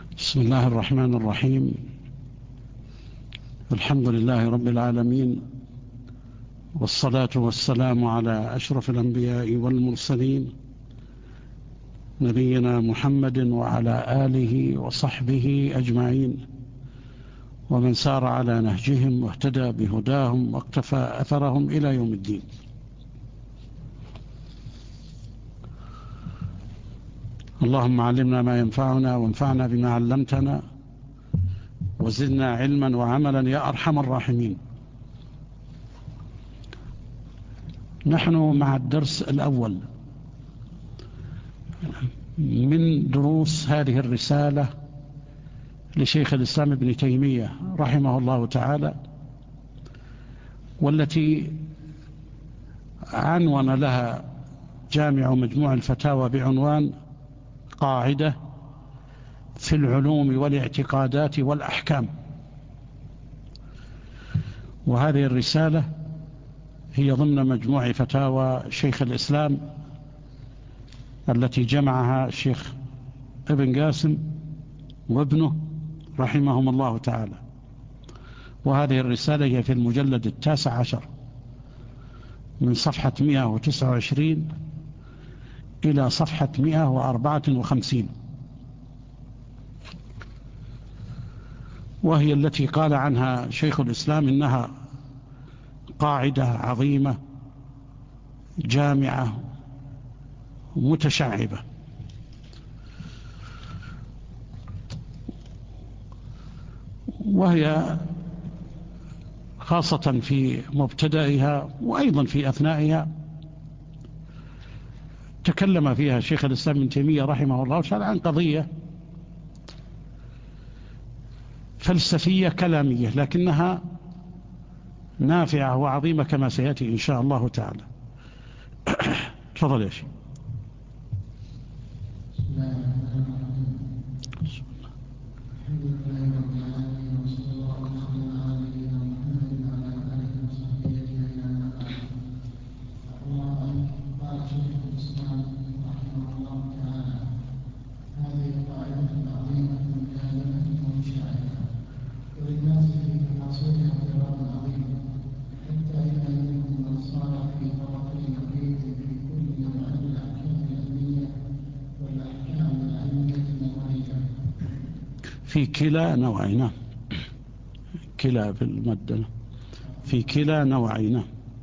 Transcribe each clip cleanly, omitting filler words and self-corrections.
بسم الله الرحمن الرحيم. الحمد لله رب العالمين، والصلاة والسلام على أشرف الأنبياء والمرسلين نبينا محمد وعلى آله وصحبه أجمعين، ومن سار على نهجهم واهتدى بهداهم واقتفى أثرهم إلى يوم الدين. اللهم علمنا ما ينفعنا وانفعنا بما علمتنا وزدنا علما وعملا يا أرحم الراحمين. نحن مع الدرس الأول من دروس هذه الرسالة لشيخ الإسلام ابن تيمية رحمه الله تعالى، والتي عنون لها جامع مجموع الفتاوى بعنوان قاعدة في العلوم والاعتقادات والأحكام. وهذه الرسالة هي ضمن مجموع فتاوى شيخ الإسلام التي جمعها الشيخ ابن قاسم وابنه رحمهم الله تعالى. وهذه الرسالة هي في المجلد 19 من صفحة 129 إلى صفحة 154، وهي التي قال عنها شيخ الإسلام إنها قاعدة عظيمة جامعة متشعبة. وهي خاصة في مبتدئها وأيضا في أثنائها تكلم فيها شيخ الإسلام ابن تيمية رحمه الله تعالى عن قضية فلسفية كلامية، لكنها نافعة وعظيمة كما سيأتي إن شاء الله تعالى. تفضل يا شيخ. في كلا نوعين، كلا في المادة في كلا نوعين.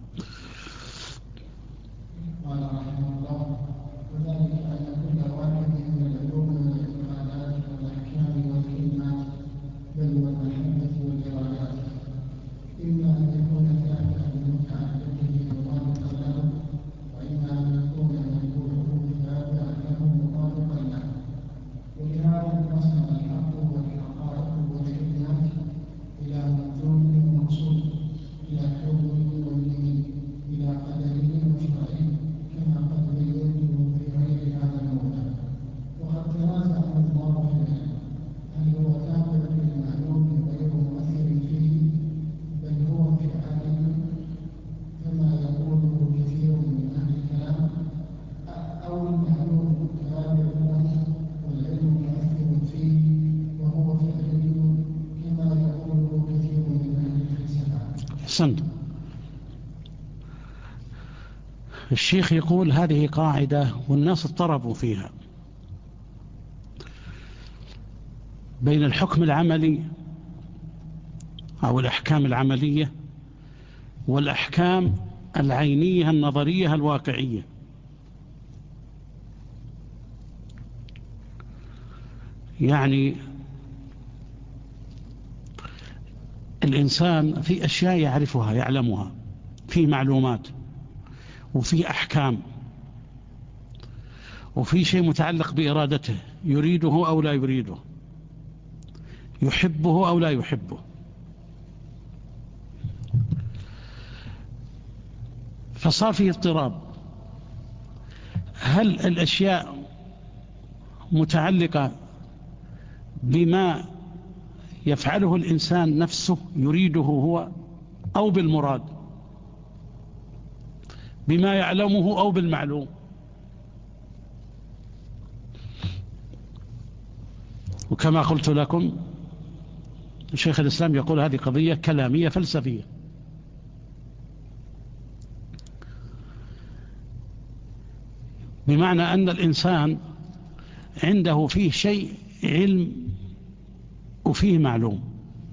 الشيخ يقول هذه قاعدة والناس اضطربوا فيها بين الحكم العملي أو الأحكام العملية والأحكام العينية النظرية الواقعية. يعني الإنسان في أشياء يعرفها يعلمها، في معلومات وفي أحكام، وفي شيء متعلق بإرادته يريده أو لا يريده، يحبه أو لا يحبه. فصار فيه اضطراب، هل الأشياء متعلقة بما يفعله الإنسان نفسه يريده هو، أو بالمراد، بما يعلمه أو بالمعلوم. وكما قلت لكم شيخ الإسلام يقول هذه قضية كلامية فلسفية. بمعنى أن الإنسان عنده فيه شيء علم وفيه معلوم،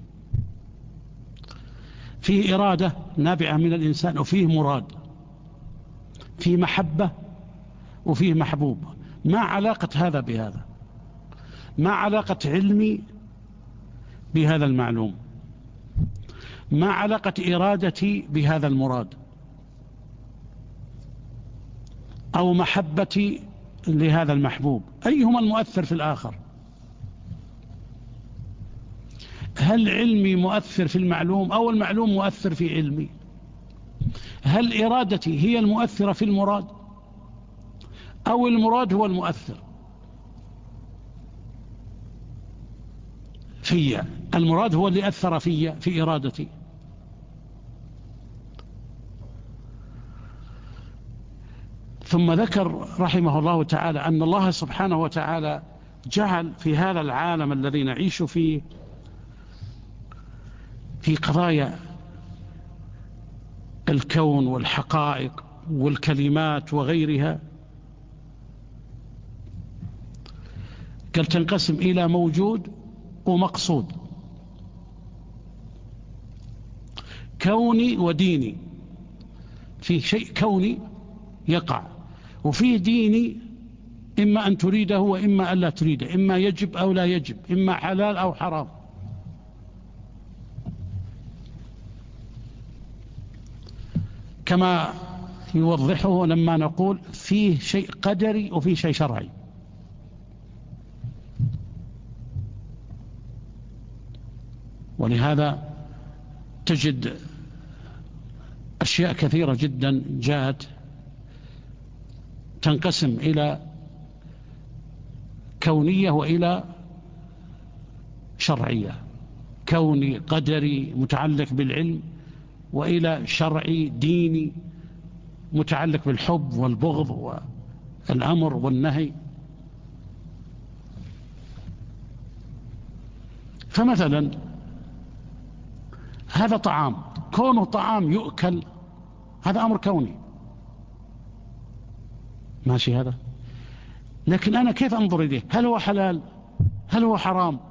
فيه إرادة نابعة من الإنسان وفيه مراد، فيه محبة وفيه محبوب. ما علاقة هذا بهذا؟ ما علاقة علمي بهذا المعلوم؟ ما علاقة إرادتي بهذا المراد أو محبتي لهذا المحبوب؟ أيهما المؤثر في الآخر؟ هل علمي مؤثر في المعلوم أو المعلوم مؤثر في علمي؟ هل إرادتي هي المؤثرة في المراد أو المراد هو المؤثر في؟ المراد هو اللي أثر في إرادتي. ثم ذكر رحمه الله تعالى أن الله سبحانه وتعالى جعل في هذا العالم الذي نعيش فيه في قضايا الكون والحقائق والكلمات وغيرها، قال تنقسم إلى موجود ومقصود، كوني وديني. في شيء كوني يقع، وفيه ديني إما أن تريده وإما أن لا تريده، إما يجب أو لا يجب، إما حلال أو حرام. كما يوضحه لما نقول فيه شيء قدري وفيه شيء شرعي. ولهذا تجد أشياء كثيرة جدا جاءت تنقسم إلى كونية وإلى شرعية. كوني قدري متعلق بالعلم، وإلى شرعي ديني متعلق بالحب والبغض والأمر والنهي. فمثلا هذا طعام، كونه طعام يؤكل هذا أمر كوني ماشي هذا، لكن أنا كيف أنظر إليه؟ هل هو حلال؟ هل هو حرام؟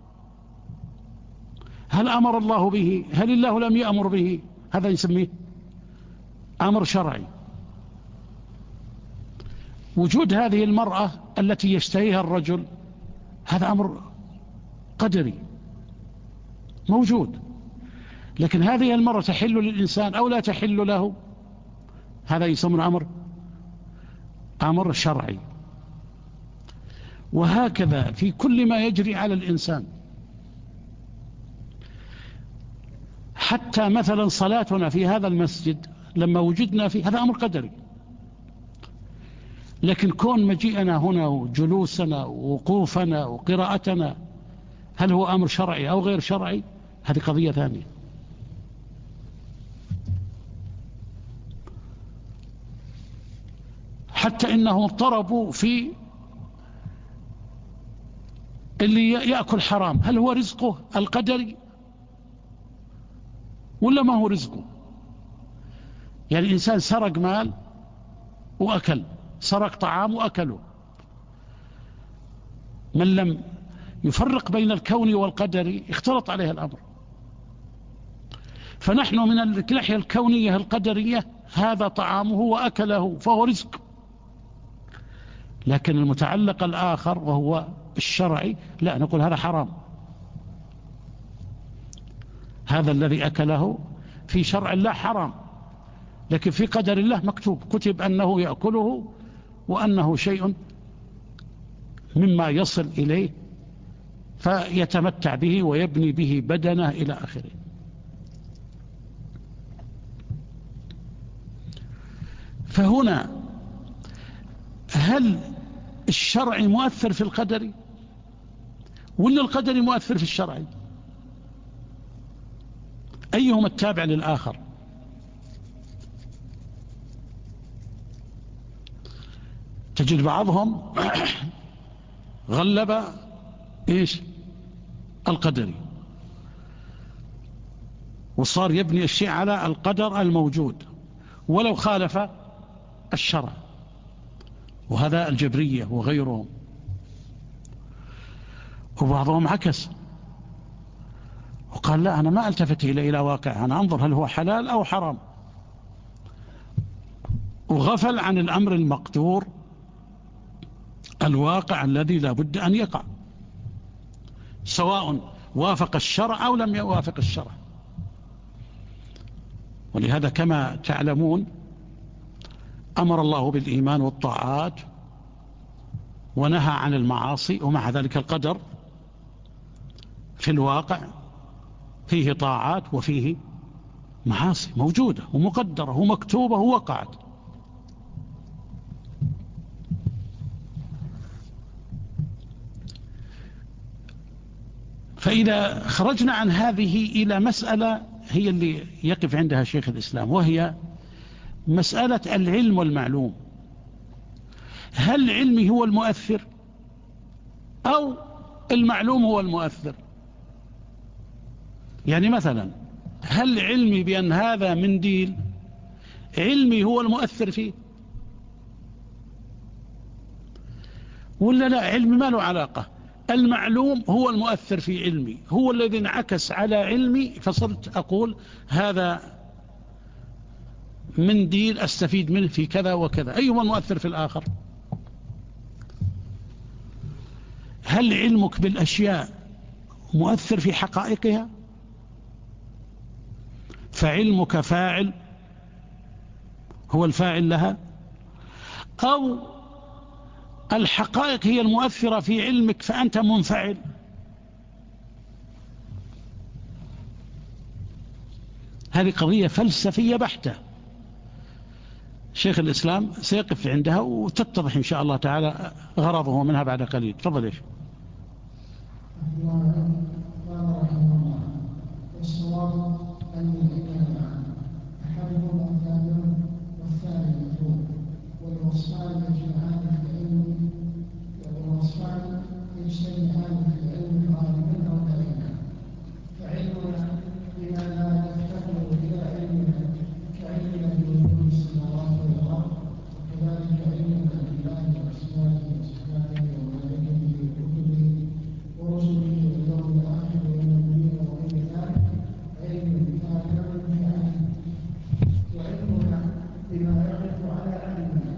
هل أمر الله به؟ هل الله لم يأمر به؟ هذا يسميه أمر شرعي. وجود هذه المرأة التي يشتهيها الرجل هذا أمر قدري موجود، لكن هذه المرأة تحل للإنسان أو لا تحل له، هذا يسمى أمر شرعي. وهكذا في كل ما يجري على الإنسان، حتى مثلا صلاتنا في هذا المسجد لما وجدنا فيه هذا أمر قدري، لكن كون مجيئنا هنا وجلوسنا ووقوفنا وقراءتنا هل هو أمر شرعي أو غير شرعي؟ هذه قضية ثانية. حتى إنهم اضطربوا في اللي يأكل حرام، هل هو رزقه القدري ولا ما هو رزقه؟ يعني الإنسان سرق مال وأكل، سرق طعام وأكله، من لم يفرق بين الكون والقدري اختلط عليه الأمر. فنحن من الناحية الكونية القدرية هذا طعامه وأكله فهو رزق، لكن المتعلق الآخر وهو الشرعي لا، نقول هذا حرام. هذا الذي أكله في شرع الله حرام، لكن في قدر الله مكتوب، كتب أنه يأكله وأنه شيء مما يصل إليه فيتمتع به ويبني به بدنه إلى آخره. فهنا هل الشرع مؤثر في القدر ولا القدر مؤثر في الشرع؟ أيهما التابع للآخر؟ تجد بعضهم غلب القدري، وصار يبني الشيء على القدر الموجود ولو خالف الشرع، وهذا الجبرية وغيرهم. وبعضهم عكس وقال لا، أنا ما التفت إلى واقع، أنا أنظر هل هو حلال أو حرام، وغفل عن الأمر المقدور الواقع الذي لا بد أن يقع، سواء وافق الشرع أو لم يوافق الشرع. ولهذا كما تعلمون أمر الله بالإيمان والطاعات ونهى عن المعاصي، ومع ذلك القدر في الواقع فيه طاعات وفيه معاصي موجودة ومقدرة ومكتوبة ووقعت. فإذا خرجنا عن هذه إلى مسألة هي اللي يقف عندها شيخ الإسلام، وهي مسألة العلم والمعلوم. هل علمي هو المؤثر أو المعلوم هو المؤثر؟ يعني مثلا هل علمي بأن هذا منديل علمي هو المؤثر فيه، ولا لا، علمي ما له علاقة، المعلوم هو المؤثر في علمي، هو الذي انعكس على علمي، فصرت أقول هذا منديل أستفيد منه في كذا وكذا. أيهما المؤثر في الآخر؟ هل علمك بالأشياء مؤثر في حقائقها، فعلمك فاعل هو الفاعل لها، أو الحقائق هي المؤثرة في علمك فأنت منفعل؟ هذه قضية فلسفية بحتة، شيخ الإسلام سيقف عندها وتتضح إن شاء الله تعالى غرضه منها بعد قليل. تفضل يا شيخ. والوصفان يجمعان في العلم، والوصفان يجتمعان في العلم غالبا او دائما. فعلمنا بما لا يفتقر الى علمنا كعلمنا بوجود السماوات والارض، وكذلك علمنا بالله واسمائه وصفاته وملائكته وكتبه ورسله واليوم الاخر والنبيين وغير ذلك علم تابع لعلم. وعلمنا بما يقف على علمنا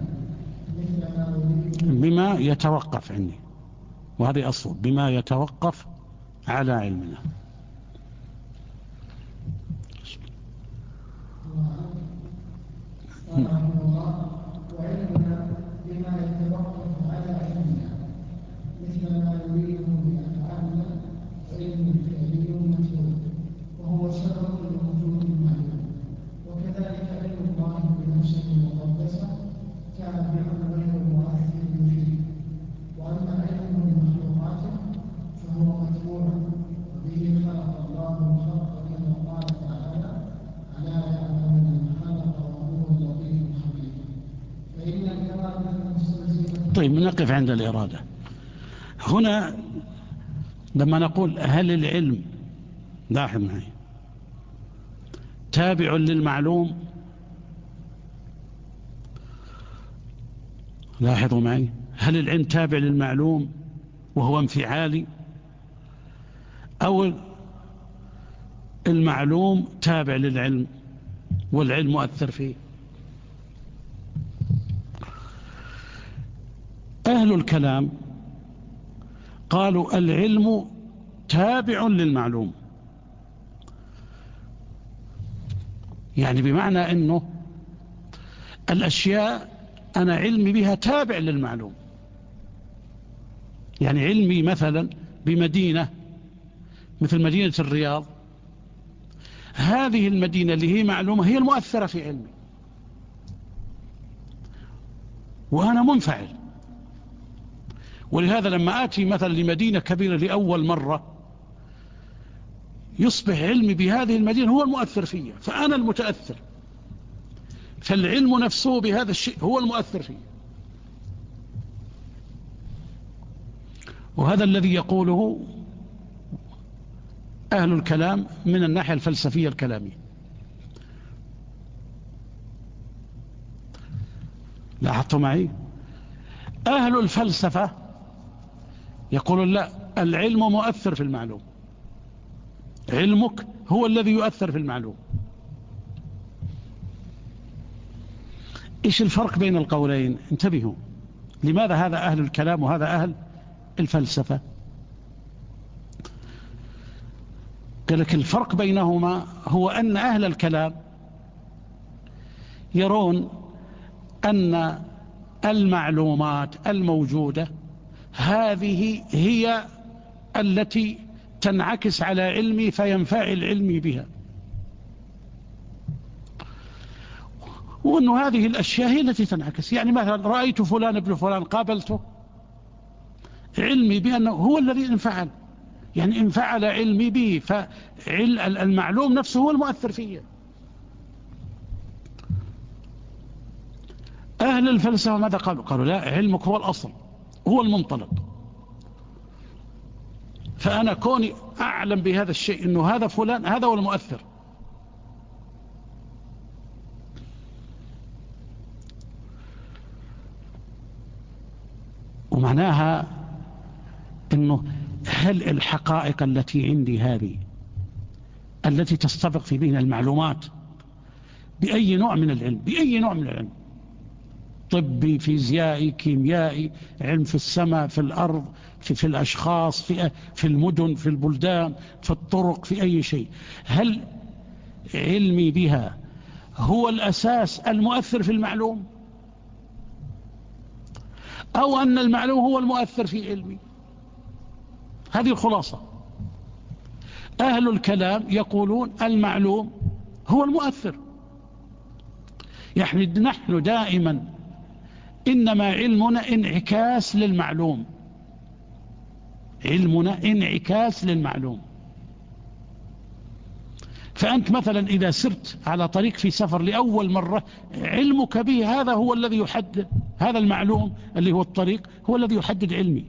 بما يتوقف عندي، وهذه أصل بما يتوقف على علمنا. وعلمنا بما يتوقف على علمنا مثل ما نريده بأفعالنا علم فعلي مجهول وهو سبب لوجود المعلوم. وكذلك علم الله بنفسه المقدسة تابع غير مؤثر فيه. وأما علم بمخلوقاته فهو متبوع، وبه خلق الله الخلق كما قال تعالى: ألا يعلم من خلق وهو اللطيف الخبير. فإن الإرادة المستلزمة. طيب نقف عند الإرادة هنا. لما نقول هل العلم، لاحظ معي، تابع للمعلوم، لاحظوا معي، هل العلم تابع للمعلوم وهو انفعالي، أو المعلوم تابع للعلم والعلم مؤثر فيه؟ أهل الكلام قالوا العلم تابع للمعلوم، يعني بمعنى أنه الأشياء أنا علمي بها تابع للمعلوم. يعني علمي مثلا بمدينة مثل مدينة الرياض، هذه المدينة اللي هي معلومة هي المؤثرة في علمي، وأنا منفعل. ولهذا لما آتي مثلا لمدينة كبيرة لأول مرة يصبح علمي بهذه المدينة هو المؤثر فيها، فأنا المتأثر، فالعلم نفسه بهذا الشيء هو المؤثر فيه. وهذا الذي يقوله أهل الكلام من الناحية الفلسفية الكلامية. لاحظتوا معي؟ أهل الفلسفة يقولون لا، العلم مؤثر في المعلوم، علمك هو الذي يؤثر في المعلوم. إيش الفرق بين القولين؟ انتبهوا، لماذا هذا أهل الكلام وهذا أهل الفلسفة؟ قال لك الفرق بينهما هو أن أهل الكلام يرون أن المعلومات الموجودة هذه هي التي تنعكس على علمي فينفعل علمي بها، وأن هذه الأشياء هي التي تنعكس. يعني مثلا رأيت فلان ابن فلان، قابلته، علمي بأنه هو الذي انفعل، يعني انفعل علمي به، فالمعلوم نفسه هو المؤثر فيه. أهل الفلسفة ماذا قالوا؟ قالوا لا، علمك هو الأصل، هو المنطلق، فأنا كوني أعلم بهذا الشيء أنه هذا فلان، هذا هو المؤثر. ومعناها أنه هل الحقائق التي عندي هذه التي تستبق في بين المعلومات بأي نوع من العلم، بأي نوع من العلم، طبي، فيزيائي، كيميائي، علم في السماء، في الأرض، في الأشخاص، في المدن، في البلدان، في الطرق، في أي شيء، هل علمي بها هو الأساس المؤثر في المعلوم، أو أن المعلوم هو المؤثر في علمي؟ هذه الخلاصة. أهل الكلام يقولون المعلوم هو المؤثر، يعني نحن دائما إنما علمنا انعكاس للمعلوم، علمنا انعكاس للمعلوم. فأنت مثلا إذا سرت على طريق في سفر لأول مرة، علمك به هذا هو الذي يحدد، هذا المعلوم اللي هو الطريق هو الذي يحدد علمي.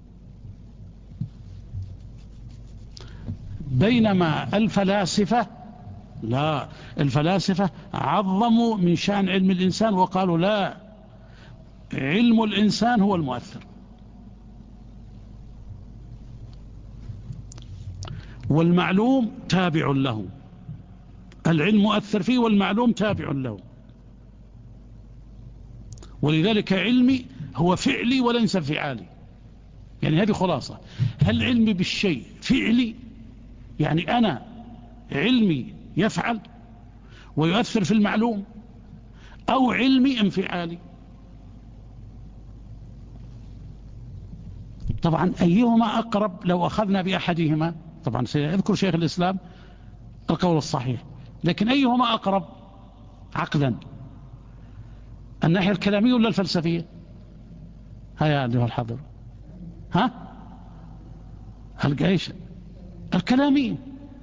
بينما الفلاسفة لا، الفلاسفة عظموا من شأن علم الإنسان وقالوا لا، علم الإنسان هو المؤثر، والمعلوم تابع له. العلم مؤثر فيه والمعلوم تابع له، ولذلك علمي هو فعلي وليس فعالي. يعني هذه خلاصة. هل علمي بالشيء فعلي، يعني أنا علمي يفعل ويؤثر في المعلوم، أو علمي انفعالي؟ طبعا أيهما أقرب لو أخذنا بأحدهما؟ طبعا سيذكر شيخ الإسلام القول الصحيح، لكن أيهما أقرب عقلا، الناحية الكلامية ولا الفلسفية؟ هيا أيها الحاضر، ها ايش؟ الكلامية.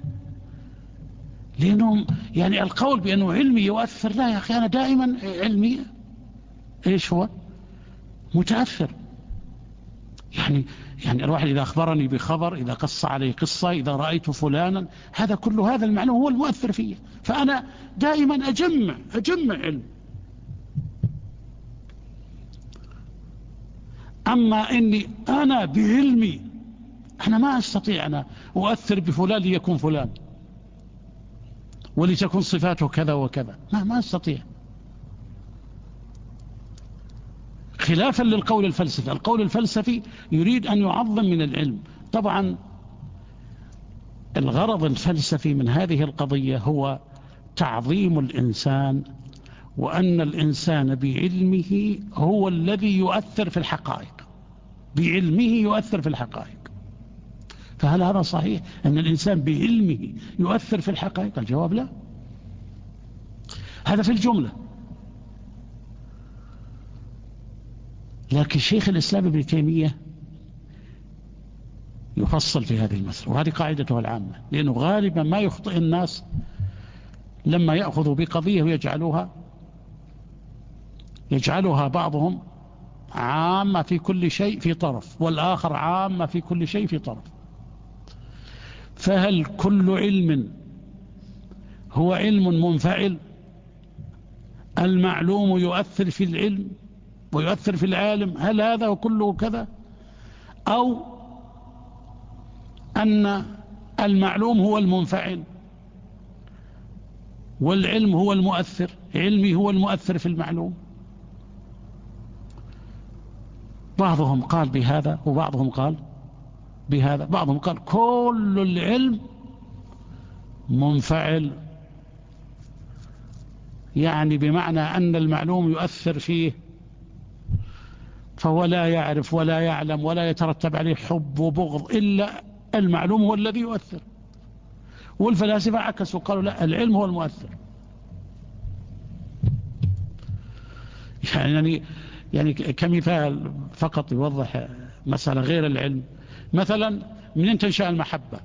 لأنهم يعني القول بأنه علمي يؤثر، لا يا أخي، أنا دائما علمي إيش هو؟ متأثر. يعني الواحد إذا أخبرني بخبر، إذا قص علي قصة، إذا رأيت فلانا، هذا كل هذا المعلوم هو المؤثر فيه، فأنا دائما أجمع علم. أما إني أنا بعلمي أنا ما أستطيع أنا أؤثر بفلان ليكون فلان ولتكون صفاته كذا وكذا، ما أستطيع. خلافا للقول الفلسفي. القول الفلسفي يريد أن يعظم من العلم. طبعا الغرض الفلسفي من هذه القضية هو تعظيم الإنسان، وأن الإنسان بعلمه هو الذي يؤثر في الحقائق، بعلمه يؤثر في الحقائق. فهل هذا صحيح أن الإنسان بعلمه يؤثر في الحقائق؟ الجواب لا. هذا في الجملة. لكن شيخ الإسلام ابن تيمية يفصل في هذه المسألة، وهذه قاعدته العامة، لأنه غالبا ما يخطئ الناس لما يأخذوا بقضية ويجعلها بعضهم عامة في كل شيء في طرف، والآخر عامة في كل شيء في طرف. فهل كل علم هو علم منفعل؟ المعلوم يؤثر في العلم ويؤثر في العالم؟ هل هذا وكله كذا؟ أو أن المعلوم هو المنفعل والعلم هو المؤثر، علمي هو المؤثر في المعلوم؟ بعضهم قال بهذا وبعضهم قال بهذا. بعضهم قال كل العلم منفعل، يعني بمعنى أن المعلوم يؤثر فيه، فهو لا يعرف ولا يعلم ولا يترتب عليه حب وبغض، إلا المعلوم هو الذي يؤثر. والفلاسفة عكسوا، قالوا لا، العلم هو المؤثر. يعني كمثال فقط يوضح مسألة غير العلم، مثلا من تنشأ المحبة؟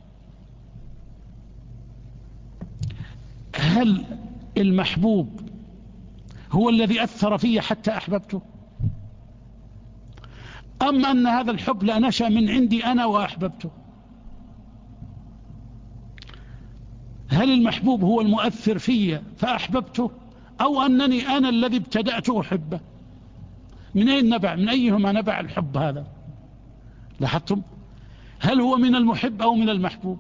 هل المحبوب هو الذي أثر في حتى أحببته، أم أن هذا الحب لا نشأ من عندي أنا وأحببته؟ هل المحبوب هو المؤثر في فأحببته، أو أنني أنا الذي ابتدأت أحبه؟ من أين نبع؟ من أيهما نبع الحب هذا؟ لاحظتم؟ هل هو من المحب أو من المحبوب؟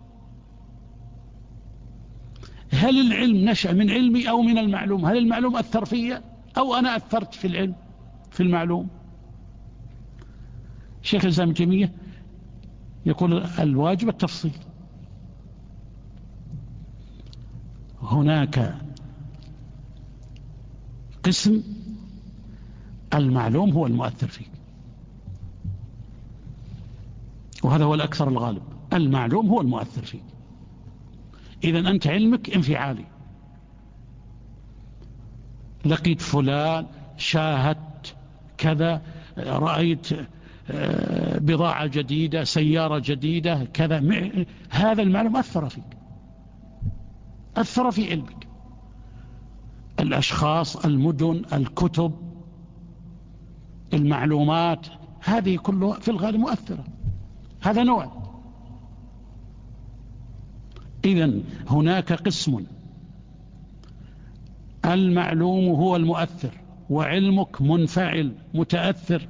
هل العلم نشأ من علمي أو من المعلوم؟ هل المعلوم أثر في أو أنا أثرت في العلم في المعلوم؟ شيخ الإسلام ابن تيمية يقول الواجب التفصيل. هناك قسم المعلوم هو المؤثر فيك، وهذا هو الأكثر الغالب، المعلوم هو المؤثر فيك. إذن أنت علمك انفعالي، لقيت فلان، شاهدت كذا، رأيت بضاعة جديدة، سيارة جديدة كذا، هذا المعلوم أثر فيك، أثر في علمك. الأشخاص، المدن، الكتب، المعلومات، هذه كلها في الغالب مؤثرة. هذا نوع. إذن هناك قسم المعلوم هو المؤثر، وعلمك منفعل متأثر.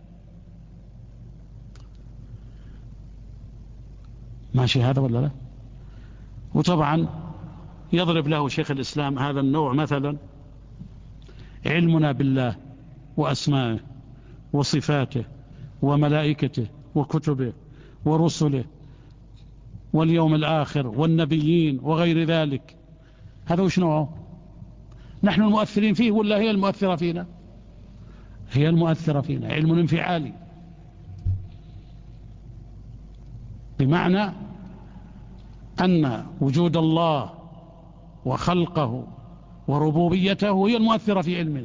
ماشي هذا ولا لا؟ وطبعا يضرب له شيخ الإسلام هذا النوع مثلا: علمنا بالله وأسمائه وصفاته وملائكته وكتبه ورسله واليوم الآخر والنبيين وغير ذلك، هذا وش نوعه؟ نحن المؤثرين فيه ولا هي المؤثرة فينا؟ هي المؤثرة فينا، علم انفعالي، بمعنى أن وجود الله وخلقه وربوبيته هي المؤثرة في علمنا،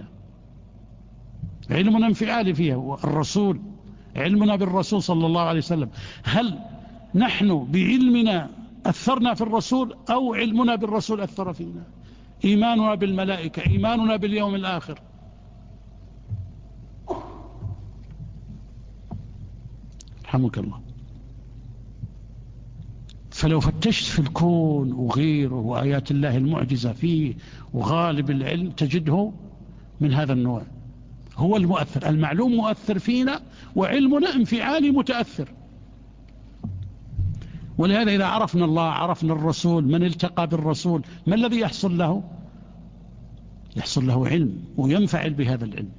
علمنا انفعالي فيها. الرسول، علمنا بالرسول صلى الله عليه وسلم، هل نحن بعلمنا أثرنا في الرسول أو علمنا بالرسول أثر فينا؟ إيماننا بالملائكة، إيماننا باليوم الآخر. رحمك الله. فلو فتشت في الكون وغيره وآيات الله المعجزة فيه وغالب العلم تجده من هذا النوع، هو المؤثر. المعلوم مؤثر فينا وعلمنا انفعالي متأثر. ولهذا إذا عرفنا الله، عرفنا الرسول، من التقى بالرسول، ما الذي يحصل له؟ يحصل له علم وينفعل بهذا العلم،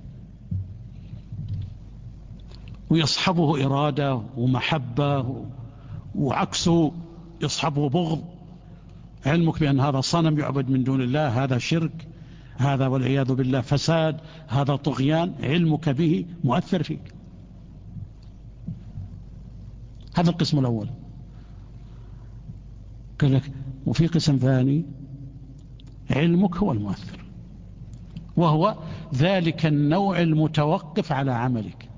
ويصحبه إرادة ومحبة، وعكسه يصحبه بغض. علمك بأن هذا صنم يعبد من دون الله، هذا شرك، هذا والعياذ بالله فساد، هذا طغيان، علمك به مؤثر فيك. هذا القسم الأول. قال لك وفي قسم ثاني: علمك هو المؤثر، وهو ذلك النوع المتوقف على عملك.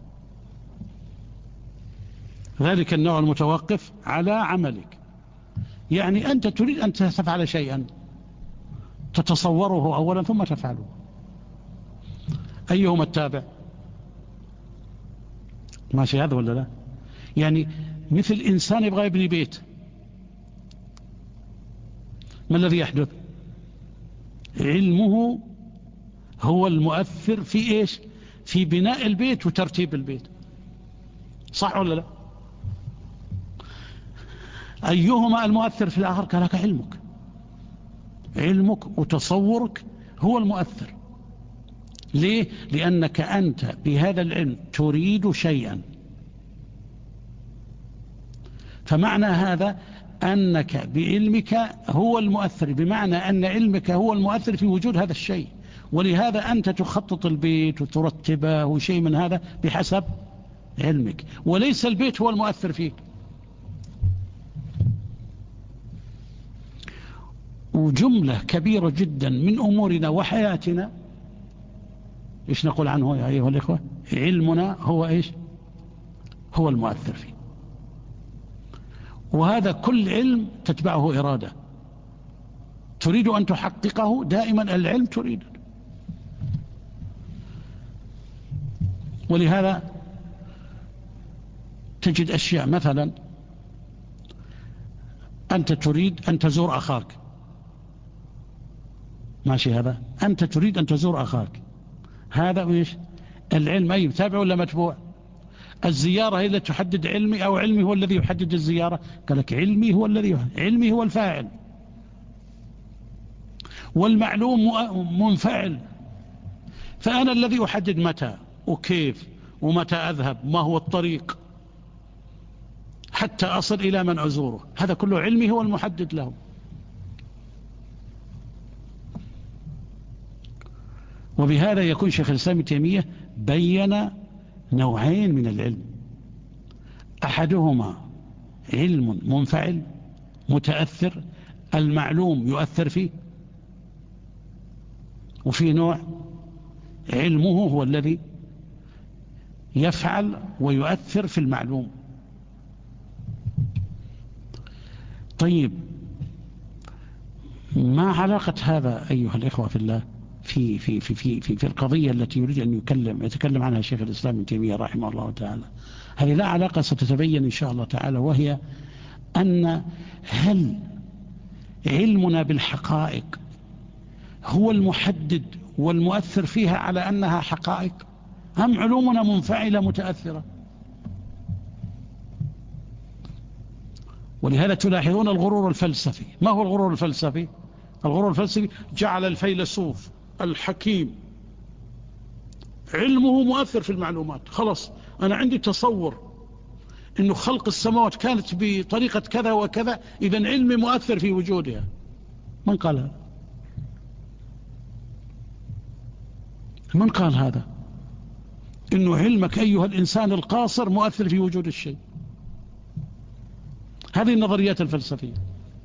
ذلك النوع المتوقف على عملك، يعني أنت تريد أن تفعل شيئا تتصوره أولا ثم تفعله، أيهما التابع؟ ماشي هذا ولا لا؟ يعني مثل إنسان يبغى يبني بيت، ما الذي يحدث؟ علمه هو المؤثر في إيش؟ في بناء البيت وترتيب البيت. صح ولا لا؟ أيهما المؤثر في الآخر؟ قال لك علمك. علمك وتصورك هو المؤثر. ليه؟ لأنك أنت بهذا العلم تريد شيئا، فمعنى هذا أنك بعلمك هو المؤثر، بمعنى أن علمك هو المؤثر في وجود هذا الشيء، ولهذا أنت تخطط البيت وترتبه وشيء من هذا بحسب علمك، وليس البيت هو المؤثر فيك. وجملة كبيرة جدا من أمورنا وحياتنا إيش نقول عنه يا أيها الإخوة؟ علمنا هو إيش؟ هو المؤثر فيه. وهذا كل علم تتبعه إرادة، تريد أن تحققه دائما، العلم تريد. ولهذا تجد أشياء، مثلا أنت تريد أن تزور أخاك، ماشي، هذا أنت تريد أن تزور أخاك، هذا إيش؟ العلم أي تابع ولا متبوع؟ الزيارة هي التي تحدد علمي أو علمي هو الذي يحدد الزيارة؟ قال لك علمي هو الذي، علمي هو الفاعل، والمعلوم منفعل، فأنا الذي أحدد متى وكيف ومتى أذهب، ما هو الطريق حتى أصل إلى من أزوره، هذا كله علمي هو المحدد له. وبهذا يكون شيخ الإسلام ابن تيمية بين نوعين من العلم، أحدهما علم منفعل متأثر، المعلوم يؤثر فيه، وفي نوع علمه هو الذي يفعل ويؤثر في المعلوم. طيب، ما علاقة هذا أيها الإخوة في الله في القضية التي يريد أن يتكلم عنها شيخ الإسلام ابن تيمية رحمه الله تعالى؟ هذه لا علاقة، ستتبين إن شاء الله تعالى، وهي أن هل علمنا بالحقائق هو المحدد والمؤثر فيها على أنها حقائق، أم علومنا منفعلة متأثرة؟ ولهذا تلاحظون الغرور الفلسفي. ما هو الغرور الفلسفي؟ الغرور الفلسفي جعل الفيلسوف الحكيم علمه مؤثر في المعلومات. خلاص، أنا عندي تصور إنه خلق السماوات كانت بطريقة كذا وكذا، إذن علمي مؤثر في وجودها. من قال هذا؟ من قال هذا؟ إنه علمك أيها الإنسان القاصر مؤثر في وجود الشيء. هذه النظريات الفلسفية.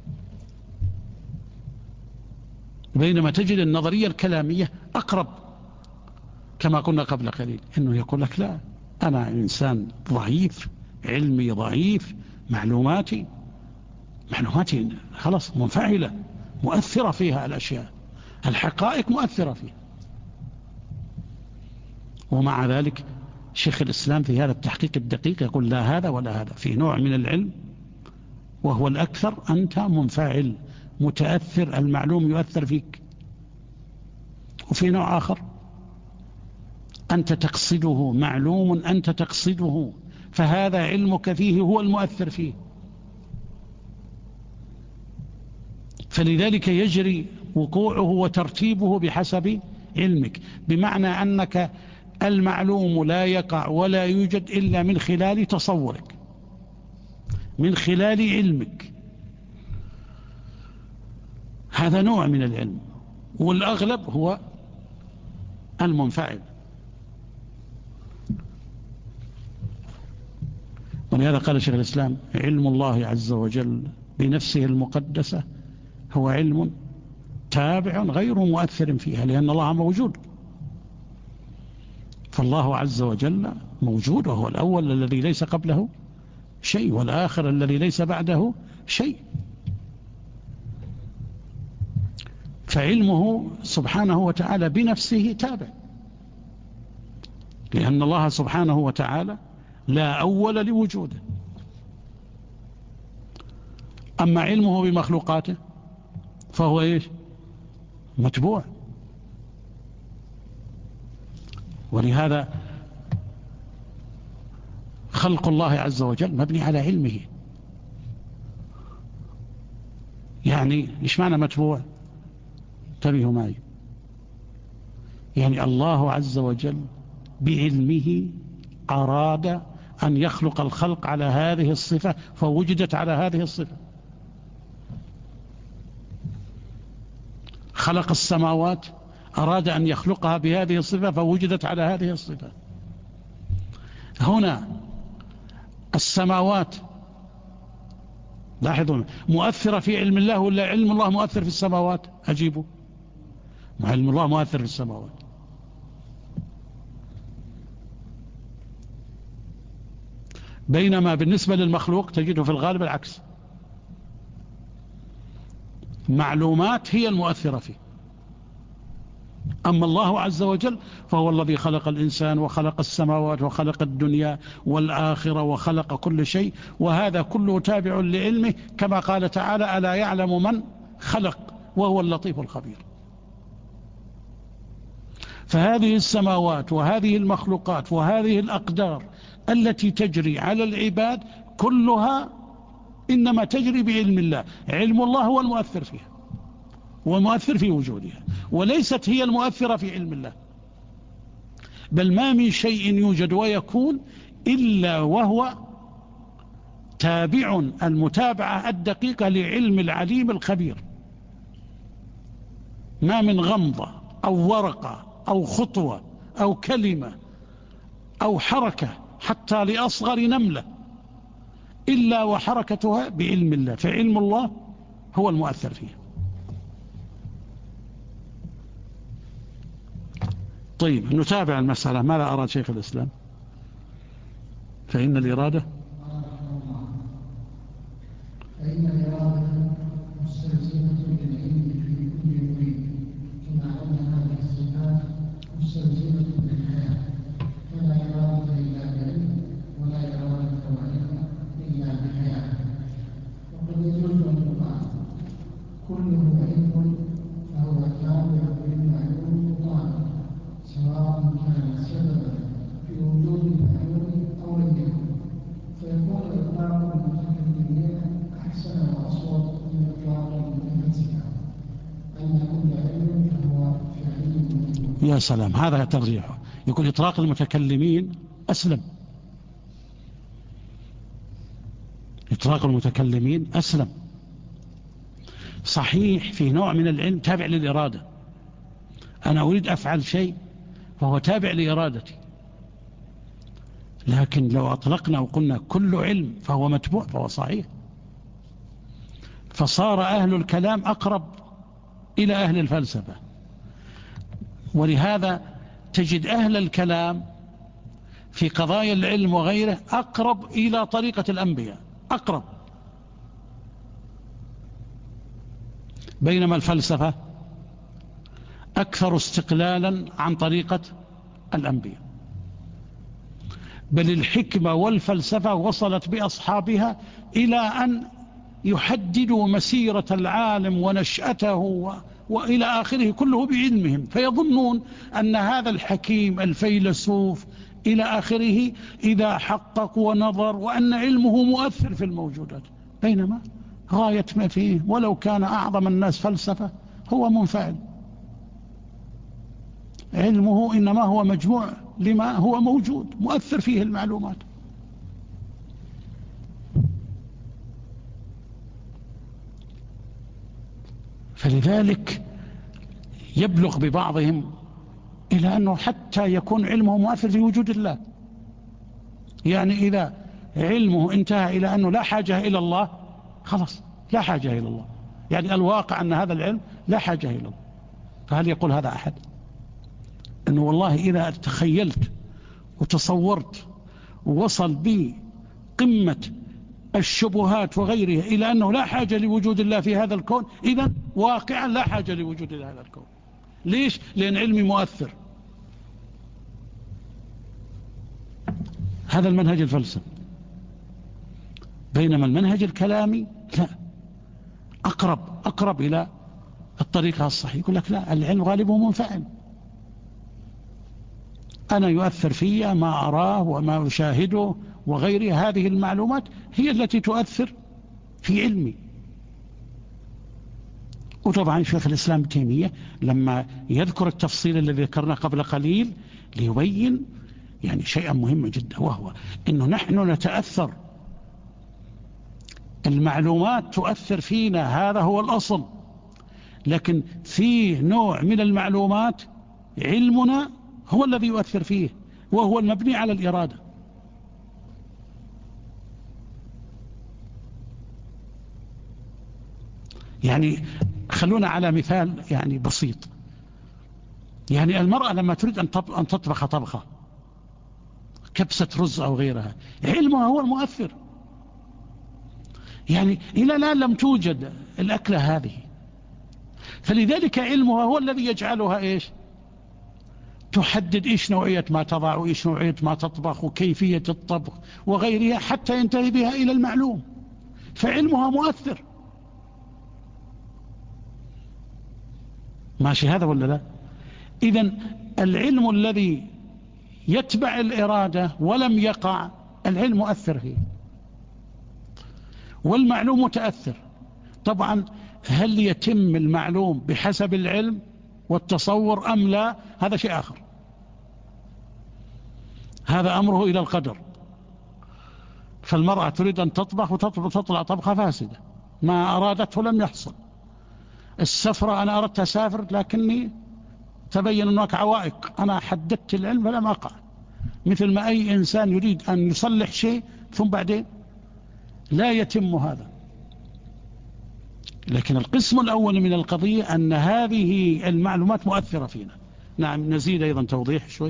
بينما تجد النظرية الكلامية أقرب، كما قلنا قبل قليل، إنه يقول لك لا، أنا إنسان ضعيف، علمي ضعيف، معلوماتي خلاص منفعلة مؤثرة فيها الأشياء، الحقائق مؤثرة فيها. ومع ذلك شيخ الإسلام في هذا التحقيق الدقيق يقول لا هذا ولا هذا، في نوع من العلم وهو الأكثر أنت منفعل متأثر، المعلوم يؤثر فيك، وفي نوع آخر أنت تقصده، معلوم أنت تقصده، فهذا علمك فيه هو المؤثر فيه. فلذلك يجري وقوعه وترتيبه بحسب علمك، بمعنى أنك المعلوم لا يقع ولا يوجد إلا من خلال تصورك، من خلال علمك. هذا نوع من العلم، والأغلب هو المنفعل. ولهذا قال شيخ الإسلام: علم الله عز وجل بنفسه المقدسة هو علم تابع غير مؤثر فيها، لأن الله موجود، فالله عز وجل موجود، وهو الأول الذي ليس قبله شيء، والآخر الذي ليس بعده شيء. فعلمه سبحانه وتعالى بنفسه تابع، لأن الله سبحانه وتعالى لا أول لوجوده. أما علمه بمخلوقاته فهو إيش؟ متبوع. ولهذا خلق الله عز وجل مبني على علمه. يعني إيش معنى متبوع؟ انتبهوا معي. يعني الله عز وجل بعلمه أراد أن يخلق الخلق على هذه الصفة فوجدت على هذه الصفة. خلق السماوات أراد أن يخلقها بهذه الصفة فوجدت على هذه الصفة. هنا السماوات لاحظوا مؤثرة في علم الله ولا علم الله مؤثر في السماوات؟ أجيبوا. علم الله مؤثر في السماوات. بينما بالنسبة للمخلوق تجده في الغالب العكس، معلومات هي المؤثرة فيه. أما الله عز وجل فهو الذي خلق الإنسان وخلق السماوات وخلق الدنيا والآخرة وخلق كل شيء، وهذا كله تابع لعلمه، كما قال تعالى: ألا يعلم من خلق وهو اللطيف الخبير. فهذه السماوات وهذه المخلوقات وهذه الأقدار التي تجري على العباد كلها إنما تجري بعلم الله. علم الله هو المؤثر فيها والمؤثر في وجودها، وليست هي المؤثرة في علم الله. بل ما من شيء يوجد ويكون إلا وهو تابع المتابعة الدقيقة لعلم العليم الخبير. ما من غمضة أو ورقة أو خطوة أو كلمة أو حركة حتى لأصغر نملة إلا وحركتها بعلم الله، فعلم الله هو المؤثر فيها. طيب نتابع المسألة. ماذا أراد شيخ الإسلام؟ فإن الإرادة مستلزمة للعلم في كل مريد، كما أن هذه الصفات مستلزمة للحياة، فلا إرادة إلا بعلم ولا إرادة وعلم إلا بحياة. وقد يجوز أن يقال كله علم فهو تابع للمعلوم مطالب، سواء كان سببا في وجود المعلوم أو لم يكن، فيكون إطلاق المتكلمين أحسن وأصوب من إطلاق المتمسكة أن كل علم فهو فعلي. يا سلام، هذا ترجيحه. يقول إطلاق المتكلمين أسلم. إطلاق المتكلمين أسلم. صحيح في نوع من العلم تابع للإرادة، أنا أريد أفعل شيء فهو تابع لإرادتي، لكن لو أطلقنا وقلنا كل علم فهو متبوع فهو صحيح. فصار أهل الكلام أقرب إلى أهل الفلسفة، ولهذا تجد أهل الكلام في قضايا العلم وغيره أقرب إلى طريقة الأنبياء، أقرب، بينما الفلسفة أكثر استقلالا عن طريقة الأنبياء. بل الحكمة والفلسفة وصلت بأصحابها إلى أن يحددوا مسيرة العالم ونشأته وإلى آخره كله بعلمهم، فيظنون أن هذا الحكيم الفيلسوف إلى آخره إذا حقق ونظر وأن علمه مؤثر في الموجودات، بينما غاية ما فيه ولو كان أعظم الناس فلسفة هو منفعل. علمه إنما هو مجموع لما هو موجود مؤثر فيه المعلومات. فلذلك يبلغ ببعضهم إلى أنه حتى يكون علمه مؤثر في وجود الله. يعني إذا علمه انتهى إلى أنه لا حاجة إلى الله، خلاص لا حاجة إلى الله، يعني الواقع أن هذا العلم لا حاجة إلى الله. فهل يقول هذا أحد؟ أنه والله إذا تخيلت وتصورت ووصل بي قمة الشبهات وغيرها إلى أنه لا حاجة لوجود الله في هذا الكون، إذن واقعا لا حاجة لوجود الله هذا الكون. ليش؟ لأن علمي مؤثر. هذا المنهج الفلسفي. بينما المنهج الكلامي لا، أقرب إلى الطريقة الصحيحة، يقول لك لا، العلم غالبه منفعل، أنا يؤثر في ما أراه وما أشاهده وغيرها، هذه المعلومات هي التي تؤثر في علمي. وطبعا شيخ الإسلام ابن تيمية لما يذكر التفصيل الذي ذكرناه قبل قليل ليبين يعني شيئا مهما جدا، وهو أنه نحن نتأثر، المعلومات تؤثر فينا، هذا هو الأصل، لكن في نوع من المعلومات علمنا هو الذي يؤثر فيه، وهو المبني على الإرادة. يعني خلونا على مثال يعني بسيط، يعني المرأة لما تريد أن تطبخ طبخة، كبسة رز أو غيرها، علمها هو المؤثر. يعني إلى الآن لم توجد الأكلة هذه، فلذلك علمها هو الذي يجعلها إيش؟ تحدد إيش نوعية ما تضع وإيش نوعية ما تطبخ وكيفية الطبخ وغيرها، حتى ينتهي بها إلى المعلوم، فعلمها مؤثر. ماشي هذا ولا لا؟ إذن العلم الذي يتبع الإرادة ولم يقع، العلم مؤثر فيه، والمعلوم متأثر. طبعا هل يتم المعلوم بحسب العلم والتصور أم لا؟ هذا شيء آخر، هذا أمره إلى القدر. فالمرأة تريد أن تطبخ وتطلع طبخة فاسدة، ما أرادته لم يحصل. السفرة أنا أردت أسافر لكني تبين هناك عوائق، أنا حددت العلم فلم أقع. مثل ما أي إنسان يريد أن يصلح شيء ثم بعدين لا يتم هذا. لكن القسم الأول من القضية أن هذه المعلومات مؤثرة فينا. نعم، نزيد أيضا توضيح شوي.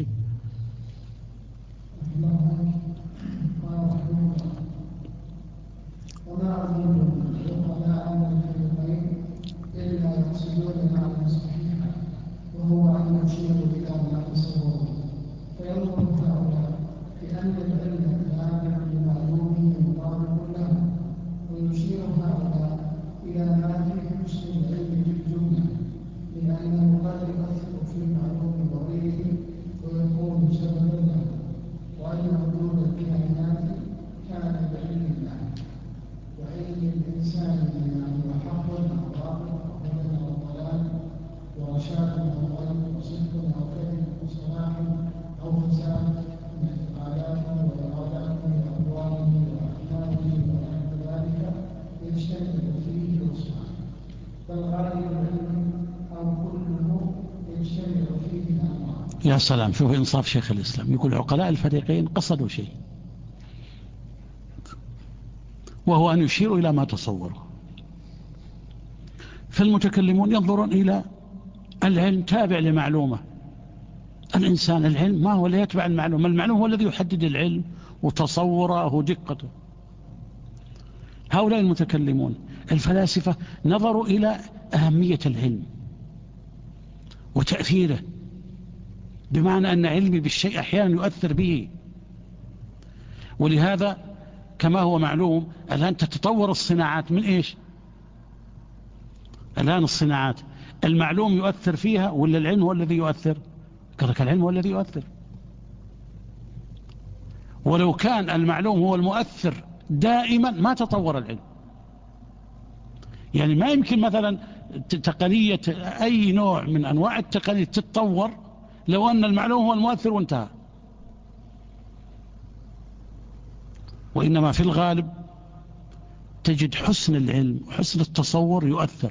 وما أظن العقلاء أن الفريقين إلا يقصدون معنى صحيحا، وهو أن يشيروا إلى ما تصوروا، فينظر هؤلاء بأن العلم تابع لمعلومه مطابق له، ويشير هؤلاء إلى ما فيه حسن العلم في الجملة، لأنه قد يؤثر في معلوم غيره ويكون سببا له، وأن وجود الكائنات كان بعلم الله، وعلم الإنسان بما هو حق أو باطل أو هدى أو ضلال ورشاد أو غيب وصدق أو كذب وصلاح أو فساد من اعتقاداته وإراداته وأقواله وأحكامه ونحو ذلك يجتمع فيه وصفان، بل غالب العلم أو كله يجتمع فيه الأنواع. يا سلام، شوف إنصاف شيخ الإسلام، يقول عقلاء الفريقين قصدوا شيء، وهو أن يشيروا إلى ما تصوروا. فالمتكلمون ينظرون إلى العلم تابع لمعلومة، الإنسان العلم ما هو اللي يتبع المعلومة، المعلوم هو الذي يحدد العلم وتصوره ودقته. هؤلاء المتكلمون الفلاسفة نظروا إلى أهمية العلم وتأثيره، بمعنى أن علمي بالشيء أحيانا يؤثر به. ولهذا كما هو معلوم الآن تتطور الصناعات من إيش؟ الآن الصناعات المعلوم يؤثر فيها ولا العلم هو الذي يؤثر؟ قال لك العلم هو الذي يؤثر. ولو كان المعلوم هو المؤثر دائما ما تطور العلم. يعني ما يمكن مثلا تقنية أي نوع من أنواع التقنية تتطور لو أن المعلوم هو المؤثر وانتهى. وإنما في الغالب تجد حسن العلم وحسن التصور يؤثر.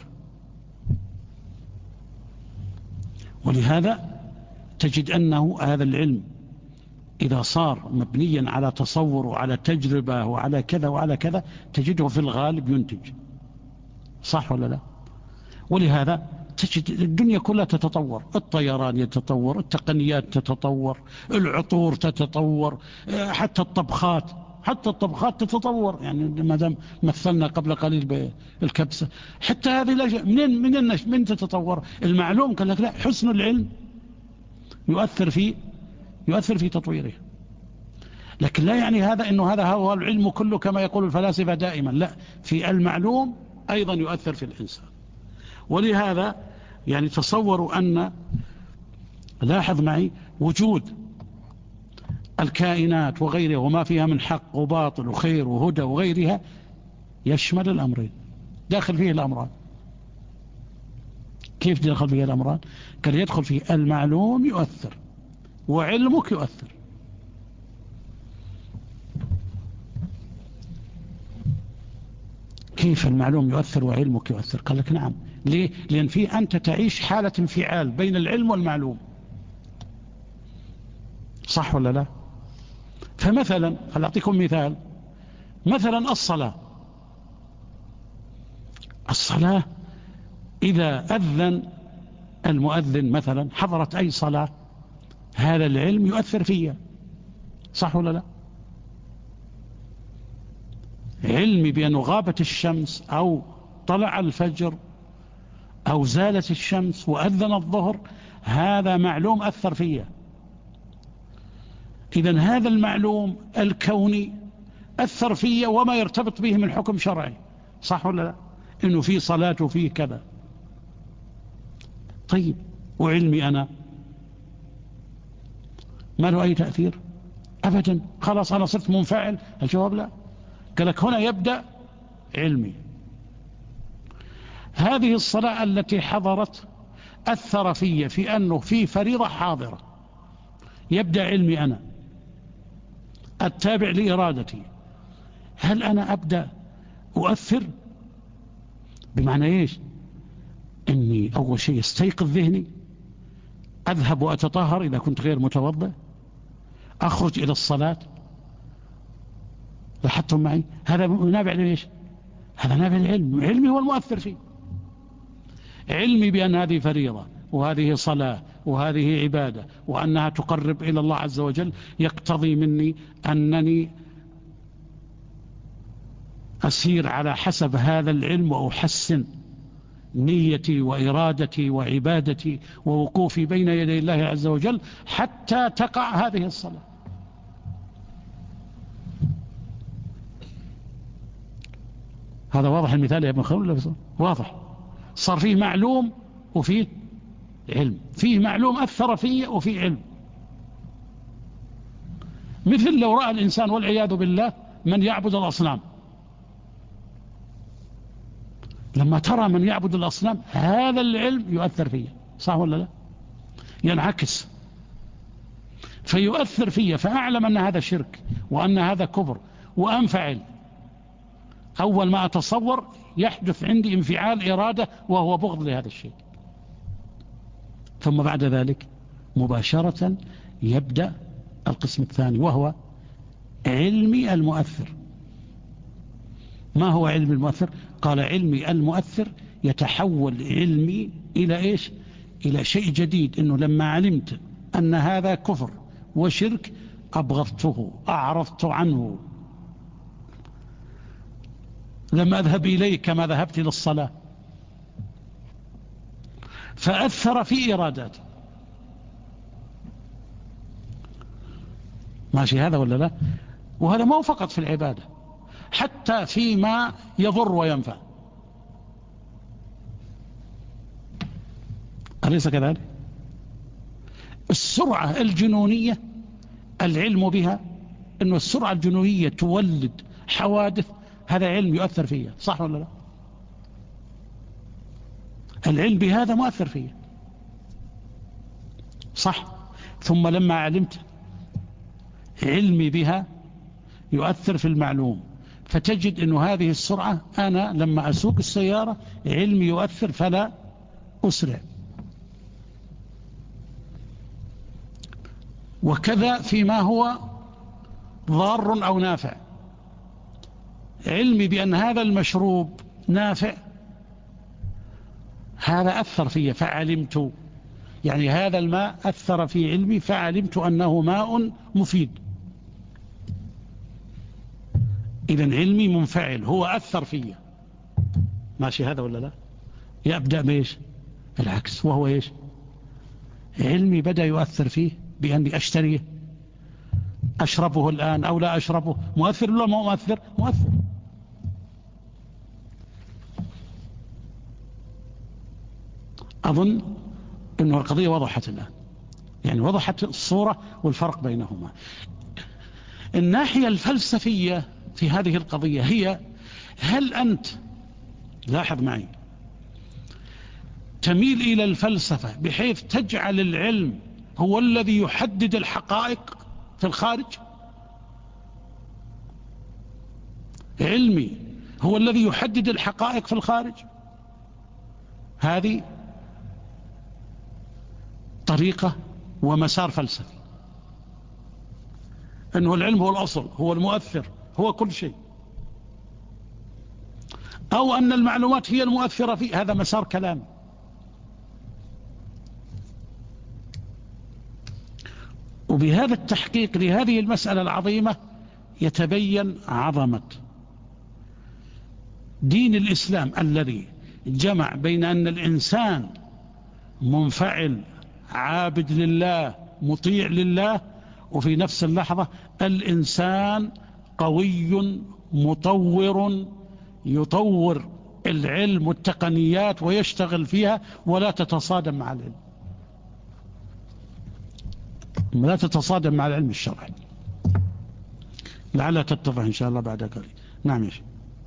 ولهذا تجد أنه هذا العلم إذا صار مبنيا على تصور وعلى تجربة وعلى كذا وعلى كذا تجده في الغالب ينتج. صح ولا لا؟ ولهذا تجد الدنيا كلها تتطور، الطيران يتطور، التقنيات تتطور، العطور تتطور، حتى الطبخات تتطور. يعني ما دام مثلنا قبل قليل بالكبسة، حتى هذه الأشياء من تتطور؟ المعلوم قال لك لا، حسن العلم يؤثر في تطويره. لكن لا يعني هذا انه هذا هو العلم كله كما يقول الفلاسفة دائما، لا، في المعلوم ايضا يؤثر في الانسان. ولهذا يعني تصوروا أن، لاحظ معي، وجود الكائنات وغيرها وما فيها من حق وباطل وخير وهدى وغيرها يشمل الأمرين، داخل فيه الأمران. كيف دخل فيه الأمران؟ كان يدخل فيه المعلوم يؤثر وعلمك يؤثر. كيف المعلوم يؤثر وعلمك يؤثر؟ قال لك نعم. ليه؟ لأن فيه أنت تعيش حالة انفعال بين العلم والمعلوم، صح ولا لا؟ فمثلا خل أعطيكم مثال، مثلا الصلاة إذا أذن المؤذن مثلا حضرت أي صلاة، هذا العلم يؤثر فيها، صح ولا لا؟ علمي بأنه غابت الشمس أو طلع الفجر أو زالت الشمس وأذن الظهر، هذا معلوم أثر فيها. إذن هذا المعلوم الكوني أثر فيها وما يرتبط به من حكم شرعي، صح ولا لا؟ إنه في صلاة وفيه كذا. طيب وعلمي أنا ما له أي تأثير أبدا، خلاص أنا صرت منفعل؟ الجواب لا. قال لك هنا يبدأ علمي. هذه الصلاة التي حضرت أثر في أنه في فريضة حاضرة، يبدأ علمي أنا التابع لإرادتي. هل أنا أبدأ أؤثر؟ بمعنى إيش؟ إني أول شيء استيقظ ذهني، أذهب وأتطهر إذا كنت غير متوضئ، أخرج إلى الصلاة. لاحظتم معي؟ هذا نابع لإيش؟ هذا نابع العلم. علمي هو المؤثر فيه، علمي بأن هذه فريضة وهذه صلاة وهذه عبادة وأنها تقرب إلى الله عز وجل، يقتضي مني أنني أسير على حسب هذا العلم وأحسن نيتي وإرادتي وعبادتي ووقوفي بين يدي الله عز وجل حتى تقع هذه الصلاة. هذا واضح المثال يا ابن خلول؟ واضح. صار فيه معلوم وفيه علم، فيه معلوم أثر فيه وفيه علم. مثل لو رأى الإنسان والعياذ بالله من يعبد الأصنام، لما ترى من يعبد الأصنام هذا العلم يؤثر فيه، صح ولا لا؟ ينعكس فيؤثر فيه، فأعلم أن هذا شرك وأن هذا كفر وأنفعل. أول ما أتصور يحدث عندي انفعال إرادة وهو بغض لهذا الشيء، ثم بعد ذلك مباشرة يبدأ القسم الثاني وهو علمي المؤثر. ما هو علم المؤثر؟ قال علمي المؤثر يتحول علمي إلى إيش؟ إلى شيء جديد، إنه لما علمت أن هذا كفر وشرك أبغضته، أعرضت عنه، لم أذهب إليه كما ذهبت إلى الصلاة، فأثر في إراداتي. ماشي هذا ولا لا؟ وهذا ما هو فقط في العبادة، حتى فيما يضر وينفع، أليس كذلك؟ السرعة الجنونية العلم بها، أنه السرعة الجنونية تولد حوادث، هذا علم يؤثر فيها، صح ولا لا؟ العلم بهذا مؤثر فيه، صح. ثم لما علمت علمي بها يؤثر في المعلوم، فتجد أن هذه السرعة أنا لما أسوق السيارة علمي يؤثر فلا أسرع. وكذا فيما هو ضار أو نافع، علمي بأن هذا المشروب نافع، هذا أثر فيه فعلمت، يعني هذا الماء أثر في علمي فعلمت أنه ماء مفيد. إذن علمي منفعل، هو أثر فيه، ماشي هذا ولا لا؟ يبدأ بإيش؟ العكس، وهو إيش؟ علمي بدأ يؤثر فيه بأني أشتريه، أشربه الآن أو لا أشربه، مؤثر ولا ما مؤثر؟ مؤثر. أظن أنه القضية وضحت الآن، يعني وضحت الصورة والفرق بينهما. الناحية الفلسفية في هذه القضية هي: هل أنت، لاحظ معي، تميل إلى الفلسفة بحيث تجعل العلم هو الذي يحدد الحقائق في الخارج؟ علمي هو الذي يحدد الحقائق في الخارج؟ هذه طريقة ومسار فلسفي، أنه العلم هو الأصل، هو المؤثر، هو كل شيء، أو أن المعلومات هي المؤثرة فيه، هذا مسار كلام. وبهذا التحقيق لهذه المسألة العظيمة يتبين عظمة دين الإسلام الذي جمع بين أن الإنسان منفعل عابد لله مطيع لله، وفي نفس اللحظة الإنسان قوي مطور يطور العلم والتقنيات ويشتغل فيها ولا تتصادم مع العلم، لا تتصادم مع العلم الشرعي. لعلها تتضح إن شاء الله بعد قليل. نعم يا شيخ.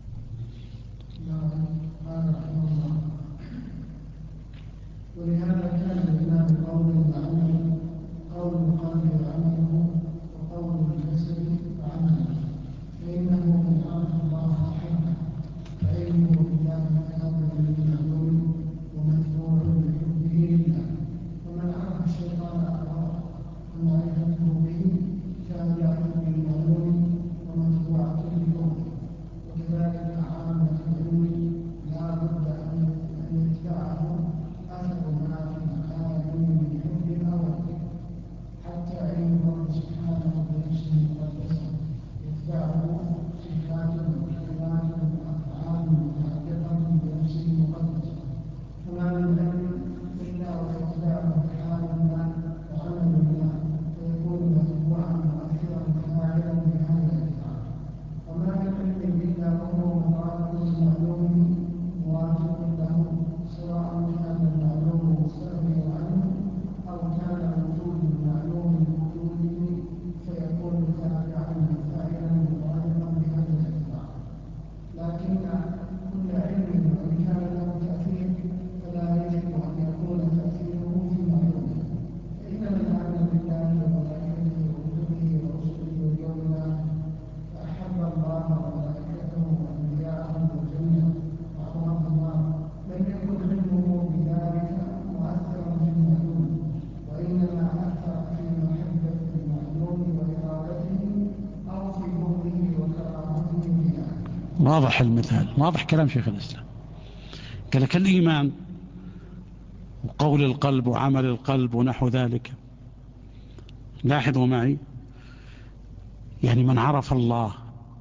ولهذا كان الإمام قول وعمل، قول القلب وعمله، وقول الجسد وعمله، فإنه من عرف الله أحبه، فعلمه بالله هذا بالمعلوم ومتبوع بحبه لله، ومن عرف الشيطان أقرب ومعرفته به تابعة بالمعلوم ومتبوعة بحبه، وكذلك عامة العلم لا بد أن يتبعه أثر ما في العالم من حب أو رد، حتى علم الله سبحانه بنفسه المقدسة يتبعه صفات وكلمات وأفعال متعلقة بنفسه المقدسة، فما من علم إلا ويتبعه حال ما وعمل ما، فيكون متبوعا مؤثرا فاعلا بهذا الاتباع. وما من علم إلا وهو مطابق لمعلومه موافق له، سواء كان المعلوم مستغنيا عنه أو كان وجود المعلوم بوجوده، فيكون تابعا فاعلا مطابقا بهذا الاتباع. لكن كل علم وإن كان له تأثير فلا يجب أن يكون تأثيره في معلومه، فإن من آمن بالله وملائكته وكتبه ورسله واليوم الآخر فأحب الله وملائكته وأنبياءه والجنة وأبغض النار، لم يكن علمه بذلك مؤثرا في المعلوم، وإنما أثر في محبة المعلوم وإرادته أو في بغضه وكراهته بذلك. واضح المثال، واضح كلام شيخ الإسلام. قال لك الإيمان وقول القلب وعمل القلب ونحو ذلك. لاحظوا معي، يعني من عرف الله